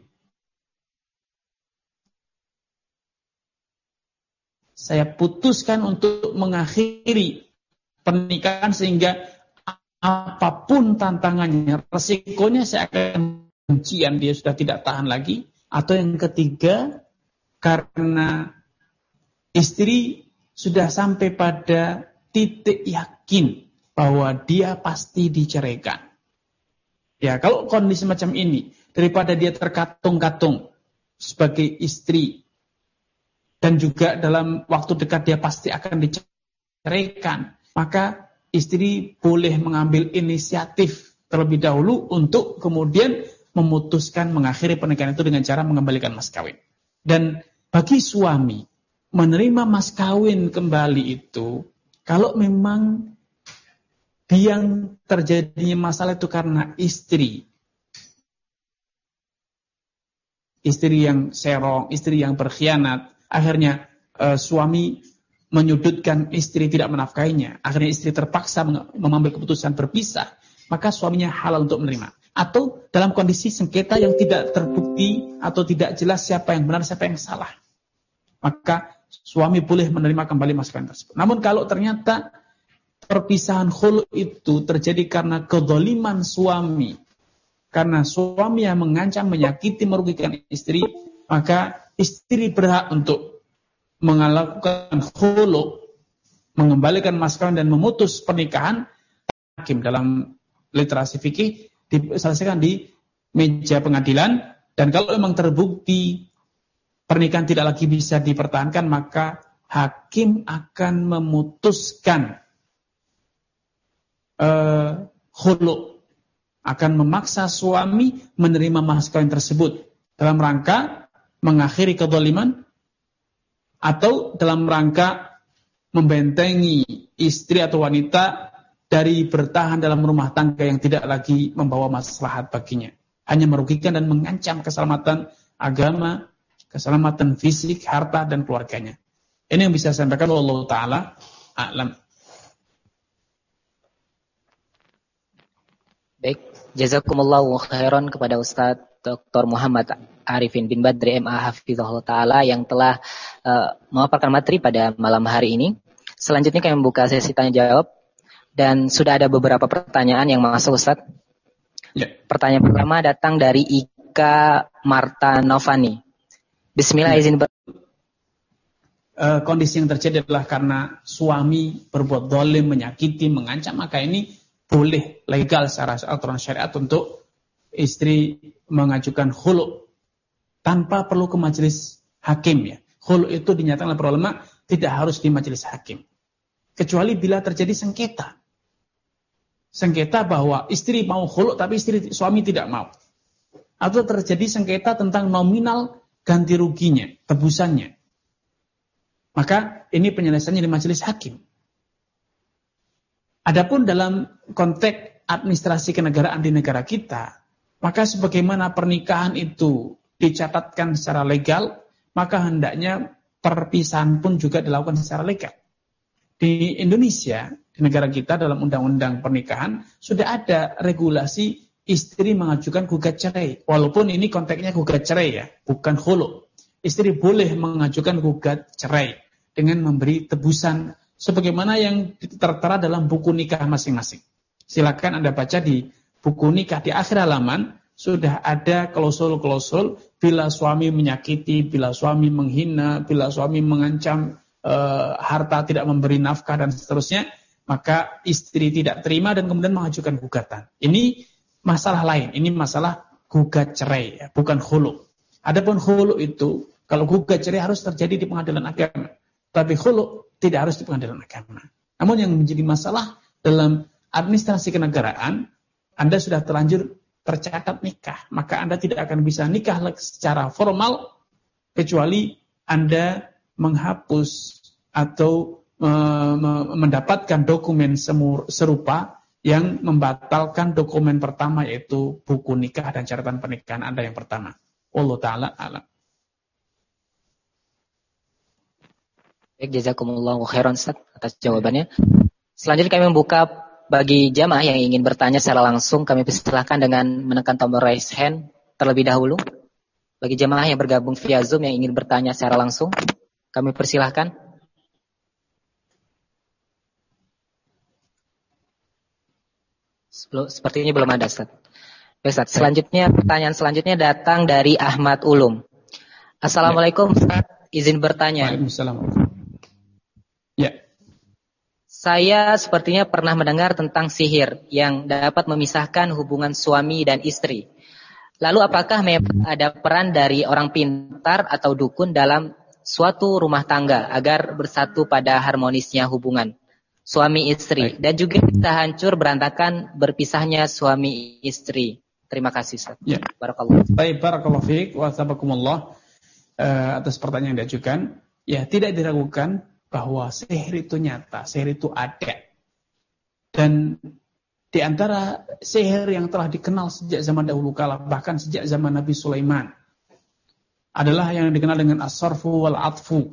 saya putuskan untuk mengakhiri pernikahan sehingga apapun tantangannya, resikonya saya akan bencian, dia sudah tidak tahan lagi. Atau yang ketiga, karena istri sudah sampai pada titik yakin bahwa dia pasti diceraikan. Ya, kalau kondisi macam ini, daripada dia terkatung-katung sebagai istri, dan juga dalam waktu dekat dia pasti akan diceraikan, maka istri boleh mengambil inisiatif terlebih dahulu untuk kemudian memutuskan mengakhiri pernikahan itu dengan cara mengembalikan mas kawin. Dan bagi suami, menerima mas kawin kembali itu Kalau memang yang terjadinya masalah itu karena istri, istri yang serong, istri yang berkhianat, akhirnya uh, suami menyudutkan istri, tidak menafkahinya, akhirnya istri terpaksa mengambil keputusan berpisah, maka suaminya halal untuk menerima. Atau dalam kondisi sengketa yang tidak terbukti atau tidak jelas siapa yang benar, siapa yang salah, maka suami boleh menerima kembali mas kawin tersebut. Namun kalau ternyata perpisahan khulu itu terjadi karena kezaliman suami, karena suami yang mengancam, menyakiti, merugikan istri, maka istri berhak untuk melakukan khulu, mengembalikan mas kawin dan memutus pernikahan. Hakim dalam literasi fikih diselesaikan di meja pengadilan, dan kalau memang terbukti pernikahan tidak lagi bisa dipertahankan, maka hakim akan memutuskan uh, khulu, akan memaksa suami menerima mas kawin tersebut dalam rangka mengakhiri kezaliman atau dalam rangka membentengi istri atau wanita dari bertahan dalam rumah tangga yang tidak lagi membawa maslahat baginya, hanya merugikan dan mengancam keselamatan agama, keselamatan fisik, harta, dan keluarganya. Ini yang bisa saya sampaikan. Allah Ta'ala a'lam. Baik, jazakumullahu khairan kepada Ustaz Doktor Muhammad Arifin bin Badri M A Hafizahullah Ta'ala yang telah uh, memaparkan materi pada malam hari ini. Selanjutnya kami membuka sesi tanya jawab dan sudah ada beberapa pertanyaan yang masuk, Ustaz. Ya. Pertanyaan pertama datang dari Ika Marta Novani. Bismillah, ya. Izin ber- uh, kondisi yang terjadi adalah karena suami berbuat zalim, menyakiti, mengancam, maka ini boleh legal secara aturan syariat untuk istri mengajukan khulu tanpa perlu ke majelis hakim, ya. Khulu itu dinyatakan oleh para ulama tidak harus di majelis hakim, kecuali bila terjadi sengketa. Sengketa bahwa istri mau khulu tapi istri suami tidak mau, atau terjadi sengketa tentang nominal ganti ruginya, tebusannya, maka ini penyelesaiannya di majelis hakim. Adapun dalam konteks administrasi kenegaraan di negara kita, maka sebagaimana pernikahan itu dicatatkan secara legal, maka hendaknya perpisahan pun juga dilakukan secara legal. Di Indonesia, di negara kita, dalam undang-undang pernikahan sudah ada regulasi istri mengajukan gugat cerai. Walaupun ini konteksnya gugat cerai, ya, bukan khulu. Istri boleh mengajukan gugat cerai dengan memberi tebusan sebagaimana yang tertera dalam buku nikah masing-masing. Silakan Anda baca di buku nikah, di akhir halaman sudah ada klausul-klausul bila suami menyakiti, bila suami menghina, bila suami mengancam e, harta, tidak memberi nafkah dan seterusnya, maka istri tidak terima dan kemudian mengajukan gugatan. Ini masalah lain, ini masalah gugat cerai, ya, bukan khulu. Adapun khulu itu, kalau gugat cerai harus terjadi di pengadilan agama, tapi khulu tidak harus di pengadilan agama. Namun yang menjadi masalah dalam administrasi kenegaraan, Anda sudah terlanjur tercatat nikah, maka Anda tidak akan bisa nikah secara formal kecuali Anda menghapus atau e, mendapatkan dokumen semur, serupa yang membatalkan dokumen pertama, yaitu buku nikah dan catatan pernikahan Anda yang pertama. Wallahu ta'ala a'lam. Baik, jazakumullahu khairan Ustaz atas jawabannya. Selanjutnya kami membuka bagi jamaah yang ingin bertanya secara langsung, kami persilahkan dengan menekan tombol raise hand terlebih dahulu. Bagi jamaah yang bergabung via Zoom yang ingin bertanya secara langsung, kami persilahkan. Sepertinya belum ada, Ustaz. Baik, Ustaz. Selanjutnya, pertanyaan selanjutnya datang dari Ahmad Ulum. Assalamualaikum, Ustaz. Izin bertanya. Waalaikumsalam. Ya. Saya sepertinya pernah mendengar tentang sihir yang dapat memisahkan hubungan suami dan istri. Lalu apakah memang ada peran dari orang pintar atau dukun dalam suatu rumah tangga agar bersatu pada harmonisnya hubungan suami istri? Baik. Dan juga bisa hancur berantakan berpisahnya suami istri. Terima kasih, Ustaz. Ya. Barakallahu. Baik, barakallahu fiik wa sabakumullah uh, atas pertanyaan yang diajukan. Ya, tidak diragukan bahwa sihir itu nyata, sihir itu ada. Dan di antara sihir yang telah dikenal sejak zaman dahulu kala, bahkan sejak zaman Nabi Sulaiman, adalah yang dikenal dengan as-sarfu wal atfu.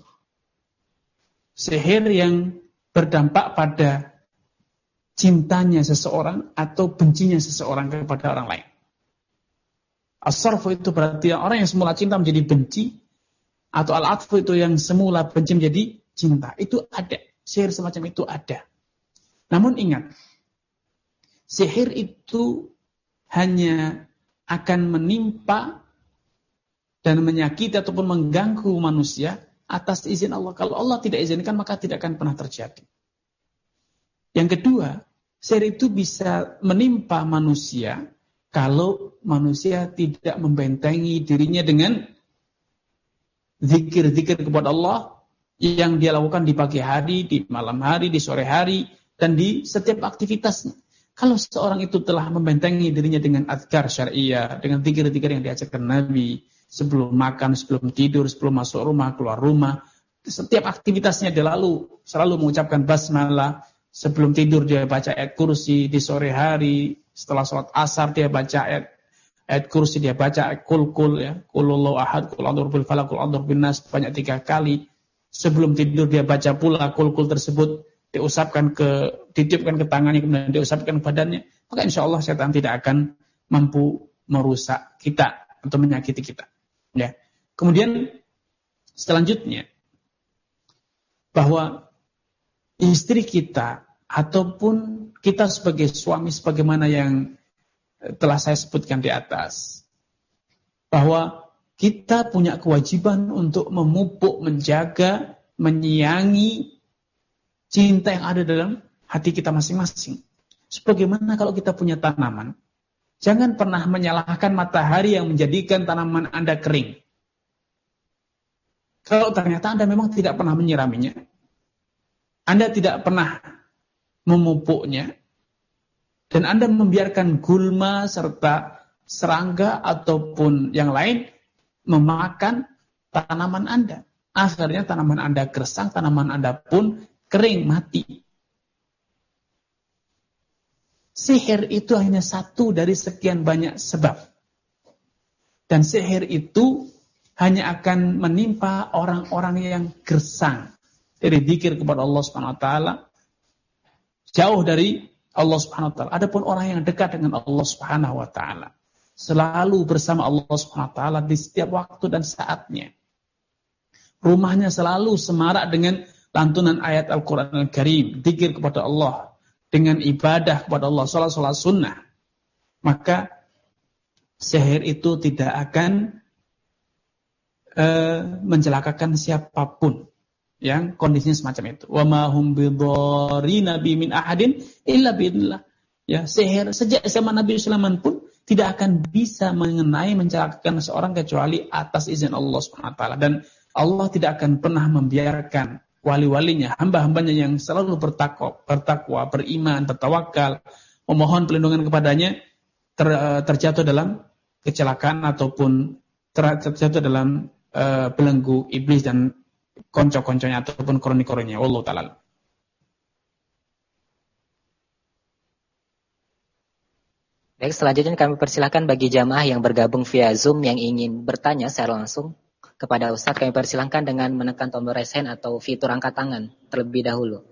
Sihir yang berdampak pada cintanya seseorang atau bencinya seseorang kepada orang lain. As-sarfu itu berarti orang yang semula cinta menjadi benci, atau al-atfu itu yang semula benci menjadi cinta. Itu ada. Sihir semacam itu ada. Namun ingat, sihir itu hanya akan menimpa dan menyakiti ataupun mengganggu manusia atas izin Allah. Kalau Allah tidak izinkan, maka tidak akan pernah terjadi. Yang kedua, sihir itu bisa menimpa manusia kalau manusia tidak membentengi dirinya dengan zikir-zikir kepada Allah yang dia lakukan di pagi hari, di malam hari, di sore hari, dan di setiap aktivitasnya. Kalau seorang itu telah membentengi dirinya dengan azkar syariah, dengan zikir-zikir yang diajarkan Nabi, sebelum makan, sebelum tidur, sebelum masuk rumah, keluar rumah, setiap aktivitasnya dia lalu selalu mengucapkan basmalah, sebelum tidur dia baca ayat kursi, di sore hari, setelah sholat asar dia baca ayat, ayat kursi, dia baca ayat kul-kul, ya, kulullahu ahad, kul a'udzu birabbil falaq, kul a'udzu birabbin nas, banyak tiga kali. Sebelum tidur dia baca pula kul-kul tersebut, diusapkan ke, ditiupkan ke tangannya, kemudian diusapkan ke badannya, maka insya Allah setan tidak akan mampu merusak kita atau menyakiti kita. Ya. Kemudian selanjutnya, bahwa istri kita ataupun kita sebagai suami, sebagaimana yang telah saya sebutkan di atas, bahwa kita punya kewajiban untuk memupuk, menjaga, menyayangi cinta yang ada dalam hati kita masing-masing. Sebagaimana kalau kita punya tanaman, jangan pernah menyalahkan matahari yang menjadikan tanaman Anda kering. Kalau ternyata Anda memang tidak pernah menyiraminya, Anda tidak pernah memupuknya, dan Anda membiarkan gulma serta serangga ataupun yang lain memakan tanaman Anda. Akhirnya tanaman Anda gersang, tanaman Anda pun kering, mati. Sihir itu hanya satu dari sekian banyak sebab. Dan sihir itu hanya akan menimpa orang-orang yang gersang dari zikir kepada Allah Subhanahu wa taala, jauh dari Allah Subhanahu wa taala. Adapun orang yang dekat dengan Allah Subhanahu wa taala, selalu bersama Allah Subhanahu wa taala di setiap waktu dan saatnya. Rumahnya selalu semarak dengan lantunan ayat Al-Quran Al-Karim, zikir kepada Allah, dengan ibadah kepada Allah, sholat-sholat sunnah, maka sihir itu tidak akan uh, mencelakakan siapapun yang kondisinya semacam itu. Wa ma hum bidharrina bi min ahadin illa biidznillah. Ya, sihir sejak zaman Nabi Sulaiman pun tidak akan bisa mengenai, mencelakakan seorang kecuali atas izin Allah Subhanahu wa taala. Dan Allah tidak akan pernah membiarkan wali-walinya, hamba-hambanya yang selalu bertakwa, bertakwa, beriman, bertawakal, memohon perlindungan kepadanya, ter, terjatuh dalam kecelakaan ataupun ter, terjatuh dalam uh, belenggu iblis dan konco-konconya ataupun kroni-kroninya. Wallahu ta'ala. Baik, selanjutnya kami persilahkan bagi jamaah yang bergabung via Zoom yang ingin bertanya secara langsung kepada Ustadz, kami persilahkan dengan menekan tombol raise hand atau fitur angkat tangan terlebih dahulu.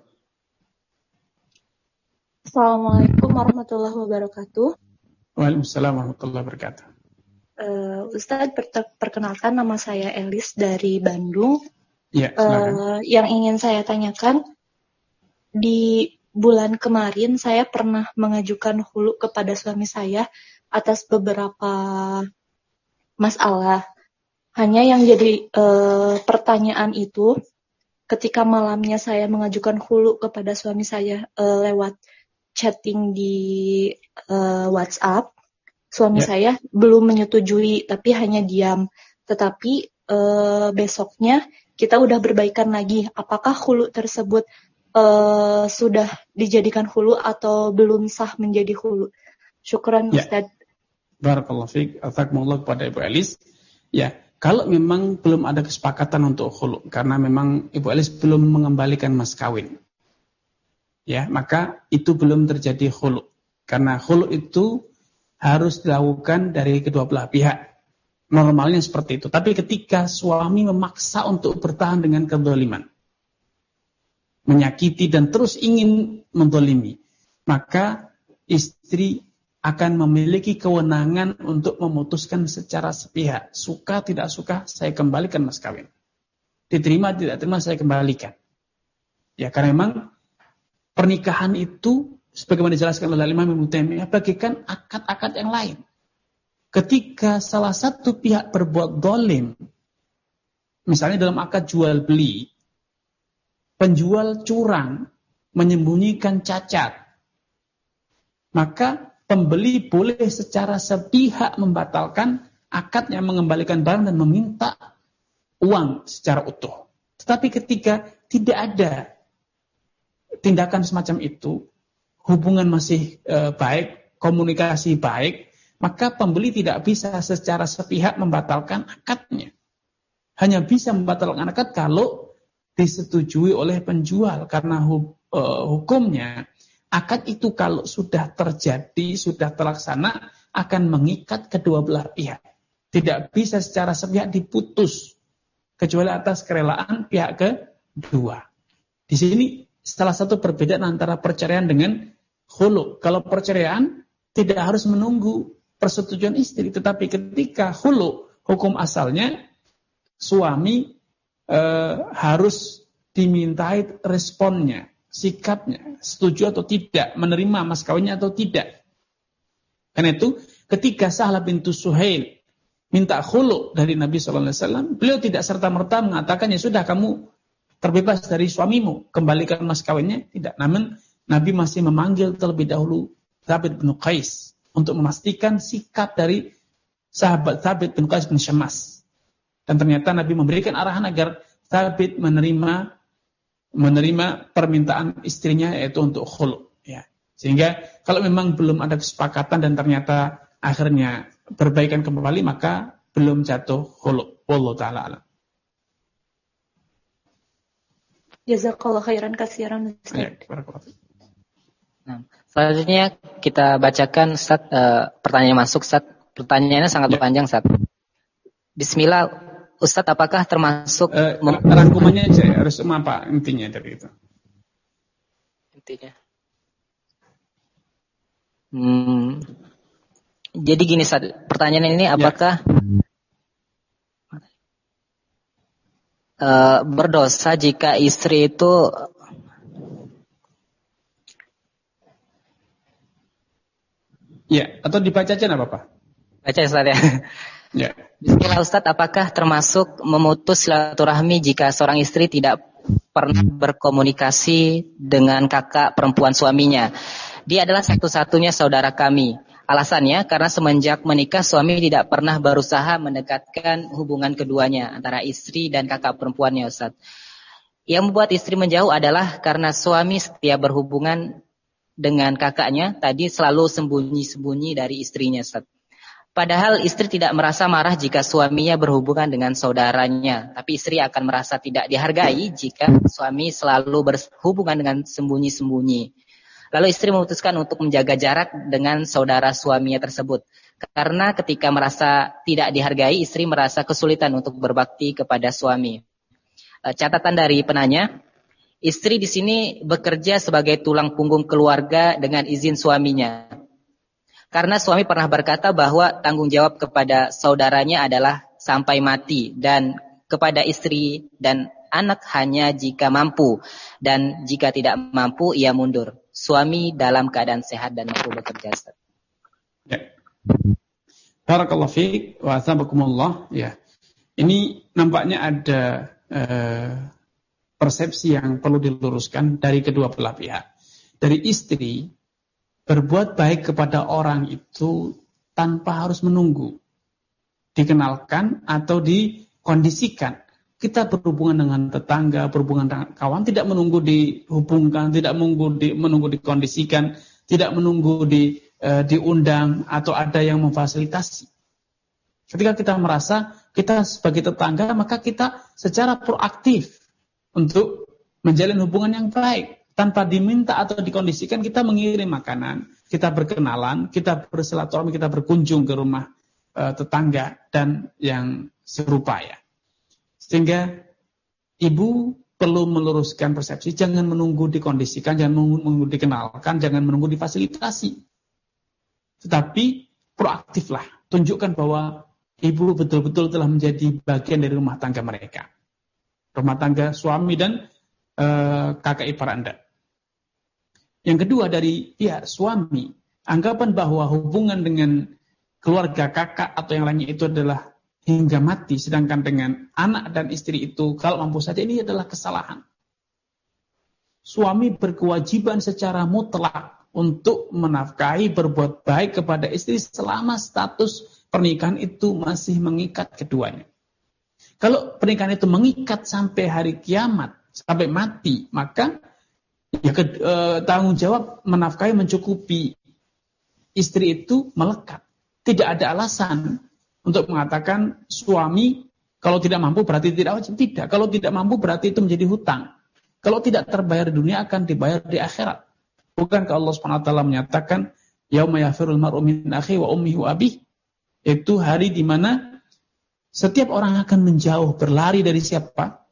Assalamualaikum warahmatullahi wabarakatuh. Waalaikumsalam warahmatullahi wabarakatuh. Uh, Ustadz, per- perkenalkan nama saya Elis dari Bandung. Ya, uh, yang ingin saya tanyakan, di bulan kemarin saya pernah mengajukan hulu kepada suami saya atas beberapa masalah. Hanya yang jadi e, pertanyaan itu, ketika malamnya saya mengajukan hulu kepada suami saya e, lewat chatting di e, WhatsApp, suami yeah. saya belum menyetujui, tapi hanya diam. Tetapi e, besoknya kita udah berbaikan lagi. Apakah hulu tersebut e, sudah dijadikan hulu atau belum sah menjadi hulu? Syukran, yeah. Ustaz. Barakallahu fiik. Astaghfirullah kepada Ibu Elis. Ya. Kalau memang belum ada kesepakatan untuk khulu, karena memang Ibu Elis belum mengembalikan mas kawin, ya, maka itu belum terjadi khulu. Karena khulu itu harus dilakukan dari kedua belah pihak. Normalnya seperti itu. Tapi ketika suami memaksa untuk bertahan dengan kezaliman, menyakiti dan terus ingin menzalimi, maka istri akan memiliki kewenangan untuk memutuskan secara sepihak. Suka tidak suka, saya kembalikan mas kawin. Diterima tidak terima, saya kembalikan. Ya, karena memang pernikahan itu, sebagaimana dijelaskan oleh Imam Ibnu Taimiyah, bagaikan akad-akad yang lain. Ketika salah satu pihak berbuat zalim, misalnya dalam akad jual beli, penjual curang, menyembunyikan cacat, maka pembeli boleh secara sepihak membatalkan akadnya, mengembalikan barang dan meminta uang secara utuh. Tetapi ketika tidak ada tindakan semacam itu, hubungan masih e, baik, komunikasi baik, maka pembeli tidak bisa secara sepihak membatalkan akadnya. Hanya bisa membatalkan akad kalau disetujui oleh penjual, karena hu, e, hukumnya akad itu kalau sudah terjadi, sudah terlaksana, akan mengikat kedua belah pihak. Tidak bisa secara sepihak diputus, kecuali atas kerelaan pihak kedua. Di sini salah satu perbedaan antara perceraian dengan khulu. Kalau perceraian tidak harus menunggu persetujuan istri, tetapi ketika khulu, hukum asalnya suami e, harus dimintai responnya, sikapnya, setuju atau tidak, menerima mas kawinnya atau tidak. Karena itu, ketika Sahlah bintu Suhail minta khulu dari Nabi shallallahu alaihi wasallam, beliau tidak serta-merta mengatakan, ya sudah kamu terbebas dari suamimu, kembalikan mas kawinnya. Tidak, namun Nabi masih memanggil terlebih dahulu Thabit bin Qais untuk memastikan sikap dari sahabat Thabit bin Qais bin Syammas. Dan ternyata Nabi memberikan arahan agar Thabit menerima menerima permintaan istrinya, yaitu untuk khulu, ya. Sehingga kalau memang belum ada kesepakatan dan ternyata akhirnya berbaikan kembali, maka belum jatuh khulu. Wallahu ta'ala alam. Jazakallah khairan katsiran, Ustaz. Ya, nah, selanjutnya kita bacakan Ustaz, uh, pertanyaan masuk Ustaz. Pertanyaannya sangat ya. panjang Ustaz. Bismillah, Ustaz, apakah termasuk uh, rangkumannya aja ya, harus apa intinya dari itu? Intinya. Hmm. Jadi gini Ustaz, pertanyaan ini apakah ya. uh, berdosa jika istri itu ya, atau dibaca aja enggak apa-apa. Baca Ustaz ya. Ya. Bismillah Ustaz, apakah termasuk memutus silaturahmi jika seorang istri tidak pernah berkomunikasi dengan kakak perempuan suaminya? Dia adalah satu-satunya saudara kami. Alasannya karena semenjak menikah suami tidak pernah berusaha mendekatkan hubungan keduanya antara istri dan kakak perempuannya Ustaz. Yang membuat istri menjauh adalah karena suami setiap berhubungan dengan kakaknya tadi selalu sembunyi-sembunyi dari istrinya Ustaz. Padahal istri tidak merasa marah jika suaminya berhubungan dengan saudaranya, tapi istri akan merasa tidak dihargai jika suami selalu berhubungan dengan sembunyi-sembunyi. Lalu istri memutuskan untuk menjaga jarak dengan saudara suaminya tersebut. Karena ketika merasa tidak dihargai, istri merasa kesulitan untuk berbakti kepada suami. Catatan dari penanya, istri di sini bekerja sebagai tulang punggung keluarga dengan izin suaminya. Karena suami pernah berkata bahwa tanggung jawab kepada saudaranya adalah sampai mati dan kepada istri dan anak hanya jika mampu dan jika tidak mampu ia mundur. Suami dalam keadaan sehat dan mampu bekerja. Ya. Barakallahu fiik wa asabakumullah. Ya. Ini nampaknya ada eh, persepsi yang perlu diluruskan dari kedua belah pihak. Dari istri berbuat baik kepada orang itu tanpa harus menunggu dikenalkan atau dikondisikan. Kita berhubungan dengan tetangga, berhubungan dengan kawan, tidak menunggu dihubungkan, tidak menunggu, di, menunggu dikondisikan, tidak menunggu di, e, diundang atau ada yang memfasilitasi. Ketika kita merasa kita sebagai tetangga, maka kita secara proaktif untuk menjalin hubungan yang baik. Tanpa diminta atau dikondisikan, kita mengirim makanan, kita berkenalan, kita bersilaturahmi, kita berkunjung ke rumah e, tetangga, dan yang serupa ya. Sehingga ibu perlu meluruskan persepsi, jangan menunggu dikondisikan, jangan menunggu dikenalkan, jangan menunggu difasilitasi. Tetapi proaktiflah, tunjukkan bahwa ibu betul-betul telah menjadi bagian dari rumah tangga mereka. Rumah tangga suami dan e, kakak ipar Anda. Yang kedua dari pihak suami, anggapan bahwa hubungan dengan keluarga kakak atau yang lainnya itu adalah hingga mati, sedangkan dengan anak dan istri itu kalau mampu saja, ini adalah kesalahan. Suami berkewajiban secara mutlak untuk menafkahi, berbuat baik kepada istri selama status pernikahan itu masih mengikat keduanya. Kalau pernikahan itu mengikat sampai hari kiamat, sampai mati, maka ya ke, e, tanggung jawab menafkahi, mencukupi istri itu melekat. Tidak ada alasan untuk mengatakan suami kalau tidak mampu berarti tidak wajib. Tidak. Kalau tidak mampu berarti itu menjadi hutang. Kalau tidak terbayar di dunia akan dibayar di akhirat. Bukankah Allah subhanahu wa taala menyatakan yauma yafirul mar'u min akhihi wa ummihi wa abihi? Itu hari di mana setiap orang akan menjauh, berlari dari siapa?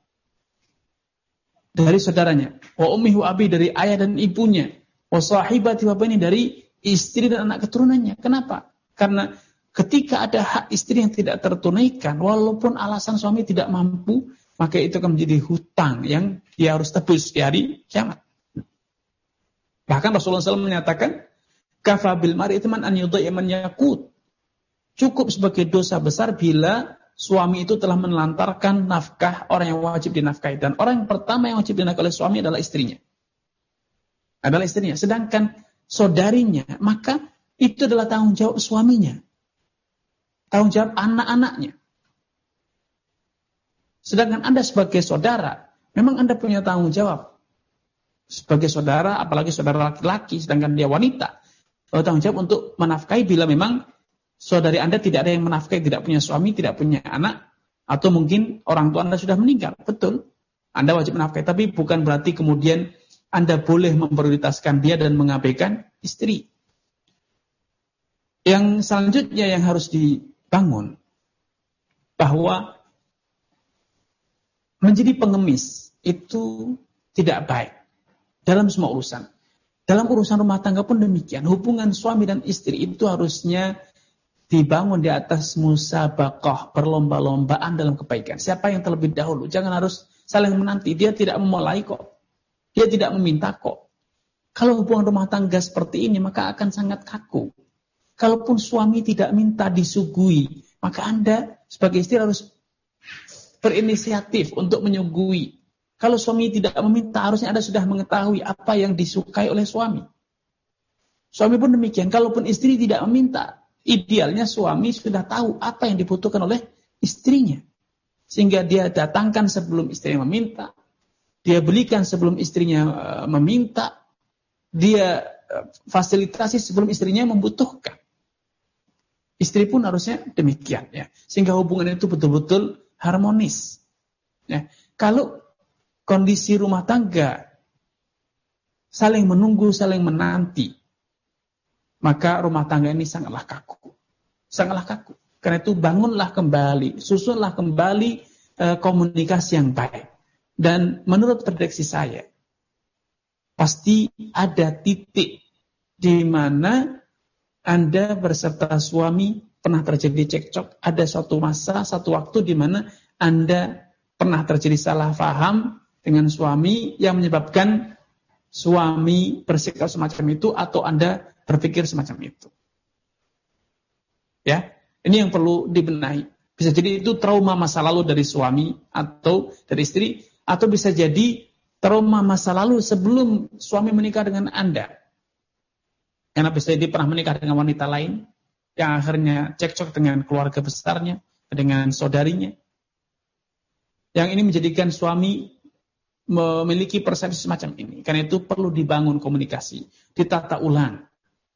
Dari saudaranya. Wa ummihi wa abihi, dari ayah dan ibunya. Wa sahibati wa bani, dari istri dan anak keturunannya. Kenapa? Karena ketika ada hak istri yang tidak tertunaikan, walaupun alasan suami tidak mampu, maka itu akan menjadi hutang yang dia harus tebus di hari kiamat. Bahkan Rasulullah shallallahu alaihi wasallam menyatakan, kafa bil mar'i itsman an yudhi'a man yaqut. Cukup sebagai dosa besar bila suami itu telah menelantarkan nafkah orang yang wajib dinafkahi. Dan orang yang pertama yang wajib dinafkahi oleh suami adalah istrinya. Adalah istrinya. Sedangkan saudarinya, maka itu adalah tanggung jawab suaminya. Tanggung jawab anak-anaknya. Sedangkan Anda sebagai saudara, memang Anda punya tanggung jawab. Sebagai saudara, apalagi saudara laki-laki, sedangkan dia wanita, tanggung jawab untuk menafkahi bila memang saudari Anda tidak ada yang menafkahi, tidak punya suami, tidak punya anak, atau mungkin orang tua Anda sudah meninggal. Betul, Anda wajib menafkahi, tapi bukan berarti kemudian Anda boleh memprioritaskan dia dan mengabaikan istri. Yang selanjutnya yang harus dibangun, bahwa menjadi pengemis itu tidak baik dalam semua urusan. Dalam urusan rumah tangga pun demikian. Hubungan suami dan istri itu harusnya dibangun di atas musabaqah, berlomba-lombaan dalam kebaikan. Siapa yang terlebih dahulu? Jangan harus saling menanti. Dia tidak memulai kok. Dia tidak meminta kok. Kalau hubungan rumah tangga seperti ini, maka akan sangat kaku. Kalaupun suami tidak minta disuguhi, maka Anda sebagai istri harus berinisiatif untuk menyuguhi. Kalau suami tidak meminta, harusnya Anda sudah mengetahui apa yang disukai oleh suami. Suami pun demikian. Kalaupun istri tidak meminta, idealnya suami sudah tahu apa yang dibutuhkan oleh istrinya. Sehingga dia datangkan sebelum istrinya meminta. Dia belikan sebelum istrinya meminta. Dia fasilitasi sebelum istrinya membutuhkan. Istri pun harusnya demikian. Ya. Sehingga hubungan itu betul-betul harmonis. Ya. Kalau kondisi rumah tangga saling menunggu, saling menanti, maka rumah tangga ini sangatlah kaku. Sangatlah kaku. Karena itu bangunlah kembali, susunlah kembali e, komunikasi yang baik. Dan menurut prediksi saya, pasti ada titik di mana Anda berserta suami pernah terjadi cekcok. Ada suatu masa, satu waktu di mana Anda pernah terjadi salah paham dengan suami yang menyebabkan suami bersikap semacam itu atau Anda berpikir semacam itu. Ya, ini yang perlu dibenahi. Bisa jadi itu trauma masa lalu dari suami atau dari istri, atau bisa jadi trauma masa lalu sebelum suami menikah dengan Anda. Karena bisa jadi pernah menikah dengan wanita lain yang akhirnya cekcok dengan keluarga besarnya, dengan saudarinya. Yang ini menjadikan suami memiliki persepsi semacam ini. Karena itu perlu dibangun komunikasi, ditata ulang.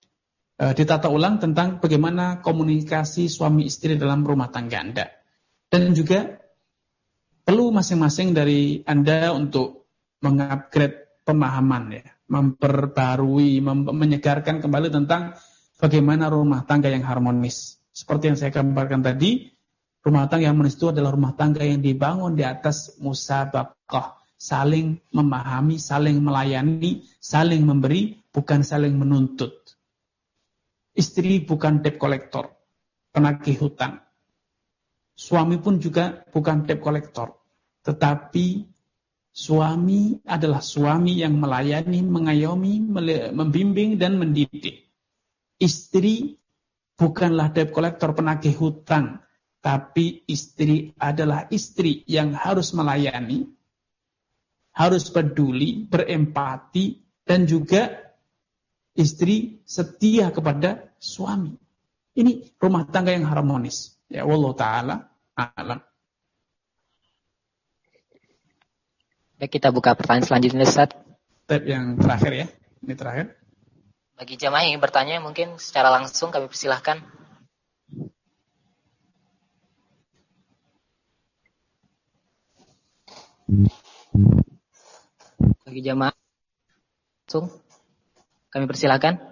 E, ditata ulang tentang bagaimana komunikasi suami istri dalam rumah tangga Anda. Dan juga perlu masing-masing dari Anda untuk mengupgrade pemahaman ya, memperbarui, mem- menyegarkan kembali tentang bagaimana rumah tangga yang harmonis. Seperti yang saya gambarkan tadi, rumah tangga yang harmonis itu adalah rumah tangga yang dibangun di atas musabaqah, saling memahami, saling melayani, saling memberi, bukan saling menuntut. Istri bukan debt collector, penagih hutang. Suami pun juga bukan debt collector, tetapi suami adalah suami yang melayani, mengayomi, membimbing, dan mendidik. Istri bukanlah debt collector, penagih hutang, tapi istri adalah istri yang harus melayani, harus peduli, berempati, dan juga istri setia kepada suami. Ini rumah tangga yang harmonis. Ya, wallahu ta'ala a'lam. Baik, kita buka pertanyaan selanjutnya, Ustaz. Tab yang terakhir ya. Ini terakhir. Bagi jamaah yang ingin bertanya, mungkin secara langsung kami persilahkan. Bagi jamaah langsung kami persilahkan.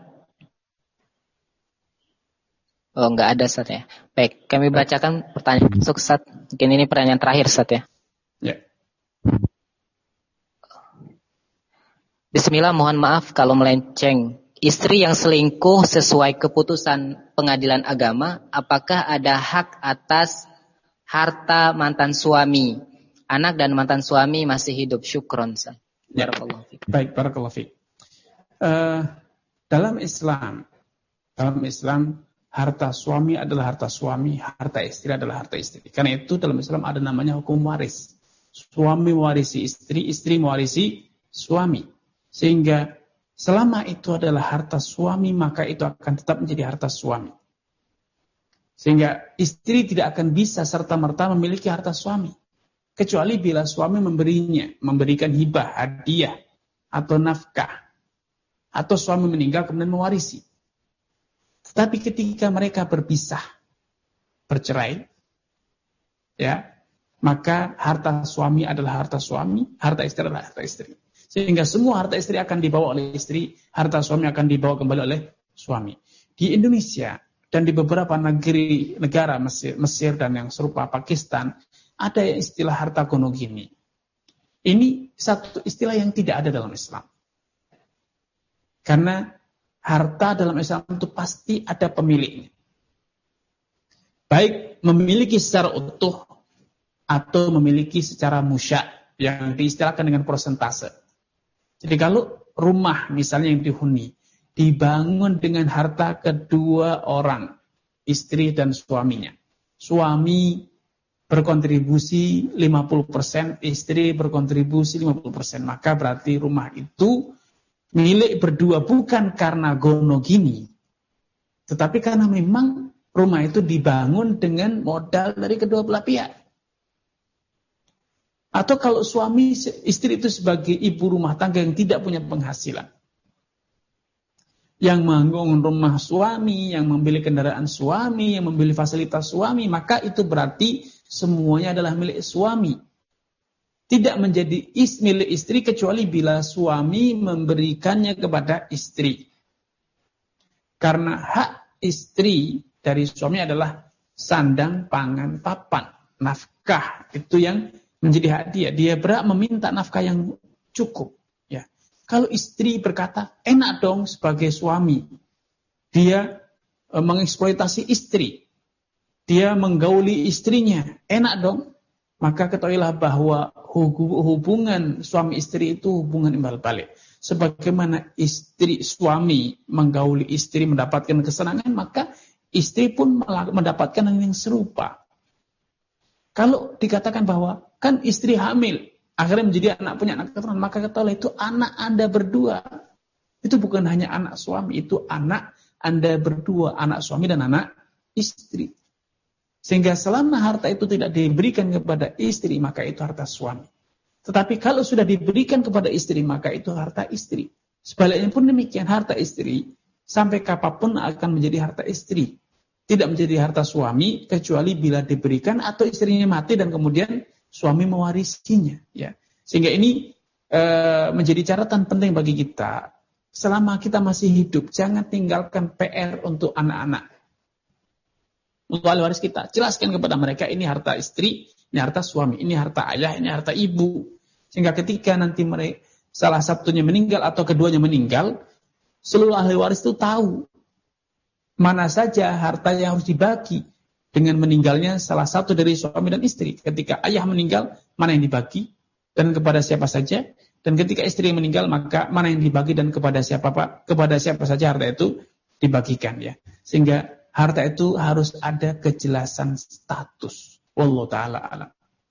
Oh, enggak ada, Ustaz ya. Baik, kami bacakan pertanyaan masuk, Ustaz. Mungkin ini pertanyaan terakhir, Ustaz ya. Ya. Bismillah, mohon maaf kalau melenceng. Istri yang selingkuh sesuai keputusan pengadilan agama, apakah ada hak atas harta mantan suami? Anak dan mantan suami masih hidup. Syukron, Ustaz. Ya. Barakallahu fiik. Baik, barakallahu fiik. Uh, dalam Islam, dalam Islam harta suami adalah harta suami, harta istri adalah harta istri. Karena itu dalam Islam ada namanya hukum waris. Suami mewarisi istri, istri mewarisi suami. Sehingga selama itu adalah harta suami, maka itu akan tetap menjadi harta suami. Sehingga istri tidak akan bisa serta-merta memiliki harta suami. Kecuali bila suami memberinya, memberikan hibah, hadiah, atau nafkah. Atau suami meninggal kemudian mewarisi. Tapi ketika mereka berpisah, bercerai, ya, maka harta suami adalah harta suami, harta istri adalah harta istri. Sehingga semua harta istri akan dibawa oleh istri, harta suami akan dibawa kembali oleh suami. Di Indonesia dan di beberapa negeri negara Mesir, Mesir dan yang serupa Pakistan, ada istilah harta gono gini. Ini satu istilah yang tidak ada dalam Islam. Karena harta dalam Islam itu pasti ada pemiliknya. Baik memiliki secara utuh atau memiliki secara musya' yang diistilahkan dengan persentase. Jadi kalau rumah misalnya yang dihuni dibangun dengan harta kedua orang, istri dan suaminya. Suami berkontribusi lima puluh persen, istri berkontribusi lima puluh persen. Maka berarti rumah itu milik berdua bukan karena gono gini, tetapi karena memang rumah itu dibangun dengan modal dari kedua belah pihak. Atau kalau suami istri itu sebagai ibu rumah tangga yang tidak punya penghasilan, yang membangun rumah suami, yang membeli kendaraan suami, yang membeli fasilitas suami, maka itu berarti semuanya adalah milik suami. Tidak menjadi is, milik istri kecuali bila suami memberikannya kepada istri. Karena hak istri dari suami adalah sandang, pangan, papan. Nafkah itu yang menjadi hak dia. Dia berhak meminta nafkah yang cukup. Ya. Kalau istri berkata, enak dong sebagai suami. Dia e, mengeksploitasi istri. Dia menggauli istrinya. Enak dong. Maka ketahuilah bahwa hubungan suami istri itu hubungan imbal balik. Sebagaimana istri suami menggauli istri mendapatkan kesenangan, maka istri pun mendapatkan yang serupa. Kalau dikatakan bahwa kan istri hamil, akhirnya menjadi anak punya anak keturunan, maka ketahuilah itu anak Anda berdua. Itu bukan hanya anak suami, itu anak Anda berdua, anak suami dan anak istri. Sehingga selama harta itu tidak diberikan kepada istri, maka itu harta suami. Tetapi kalau sudah diberikan kepada istri, maka itu harta istri. Sebaliknya pun demikian, harta istri sampai kapanpun akan menjadi harta istri. tidak menjadi harta suami kecuali bila diberikan atau istrinya mati dan kemudian suami mewarisinya, ya. Sehingga ini e, menjadi catatan penting bagi kita. Selama kita masih hidup, jangan tinggalkan P R untuk anak-anak. Untuk ahli waris kita, jelaskan kepada mereka ini harta istri, ini harta suami, ini harta ayah, ini harta ibu. Sehingga ketika nanti mereka salah satunya meninggal atau keduanya meninggal, seluruh ahli waris itu tahu mana saja harta yang harus dibagi dengan meninggalnya salah satu dari suami dan istri. Ketika ayah meninggal, mana yang dibagi dan kepada siapa saja. Dan ketika istri meninggal, maka mana yang dibagi dan kepada siapa pak, kepada siapa saja harta itu dibagikan, ya. Sehingga harta itu harus ada kejelasan status. Wallahu ta'ala alam.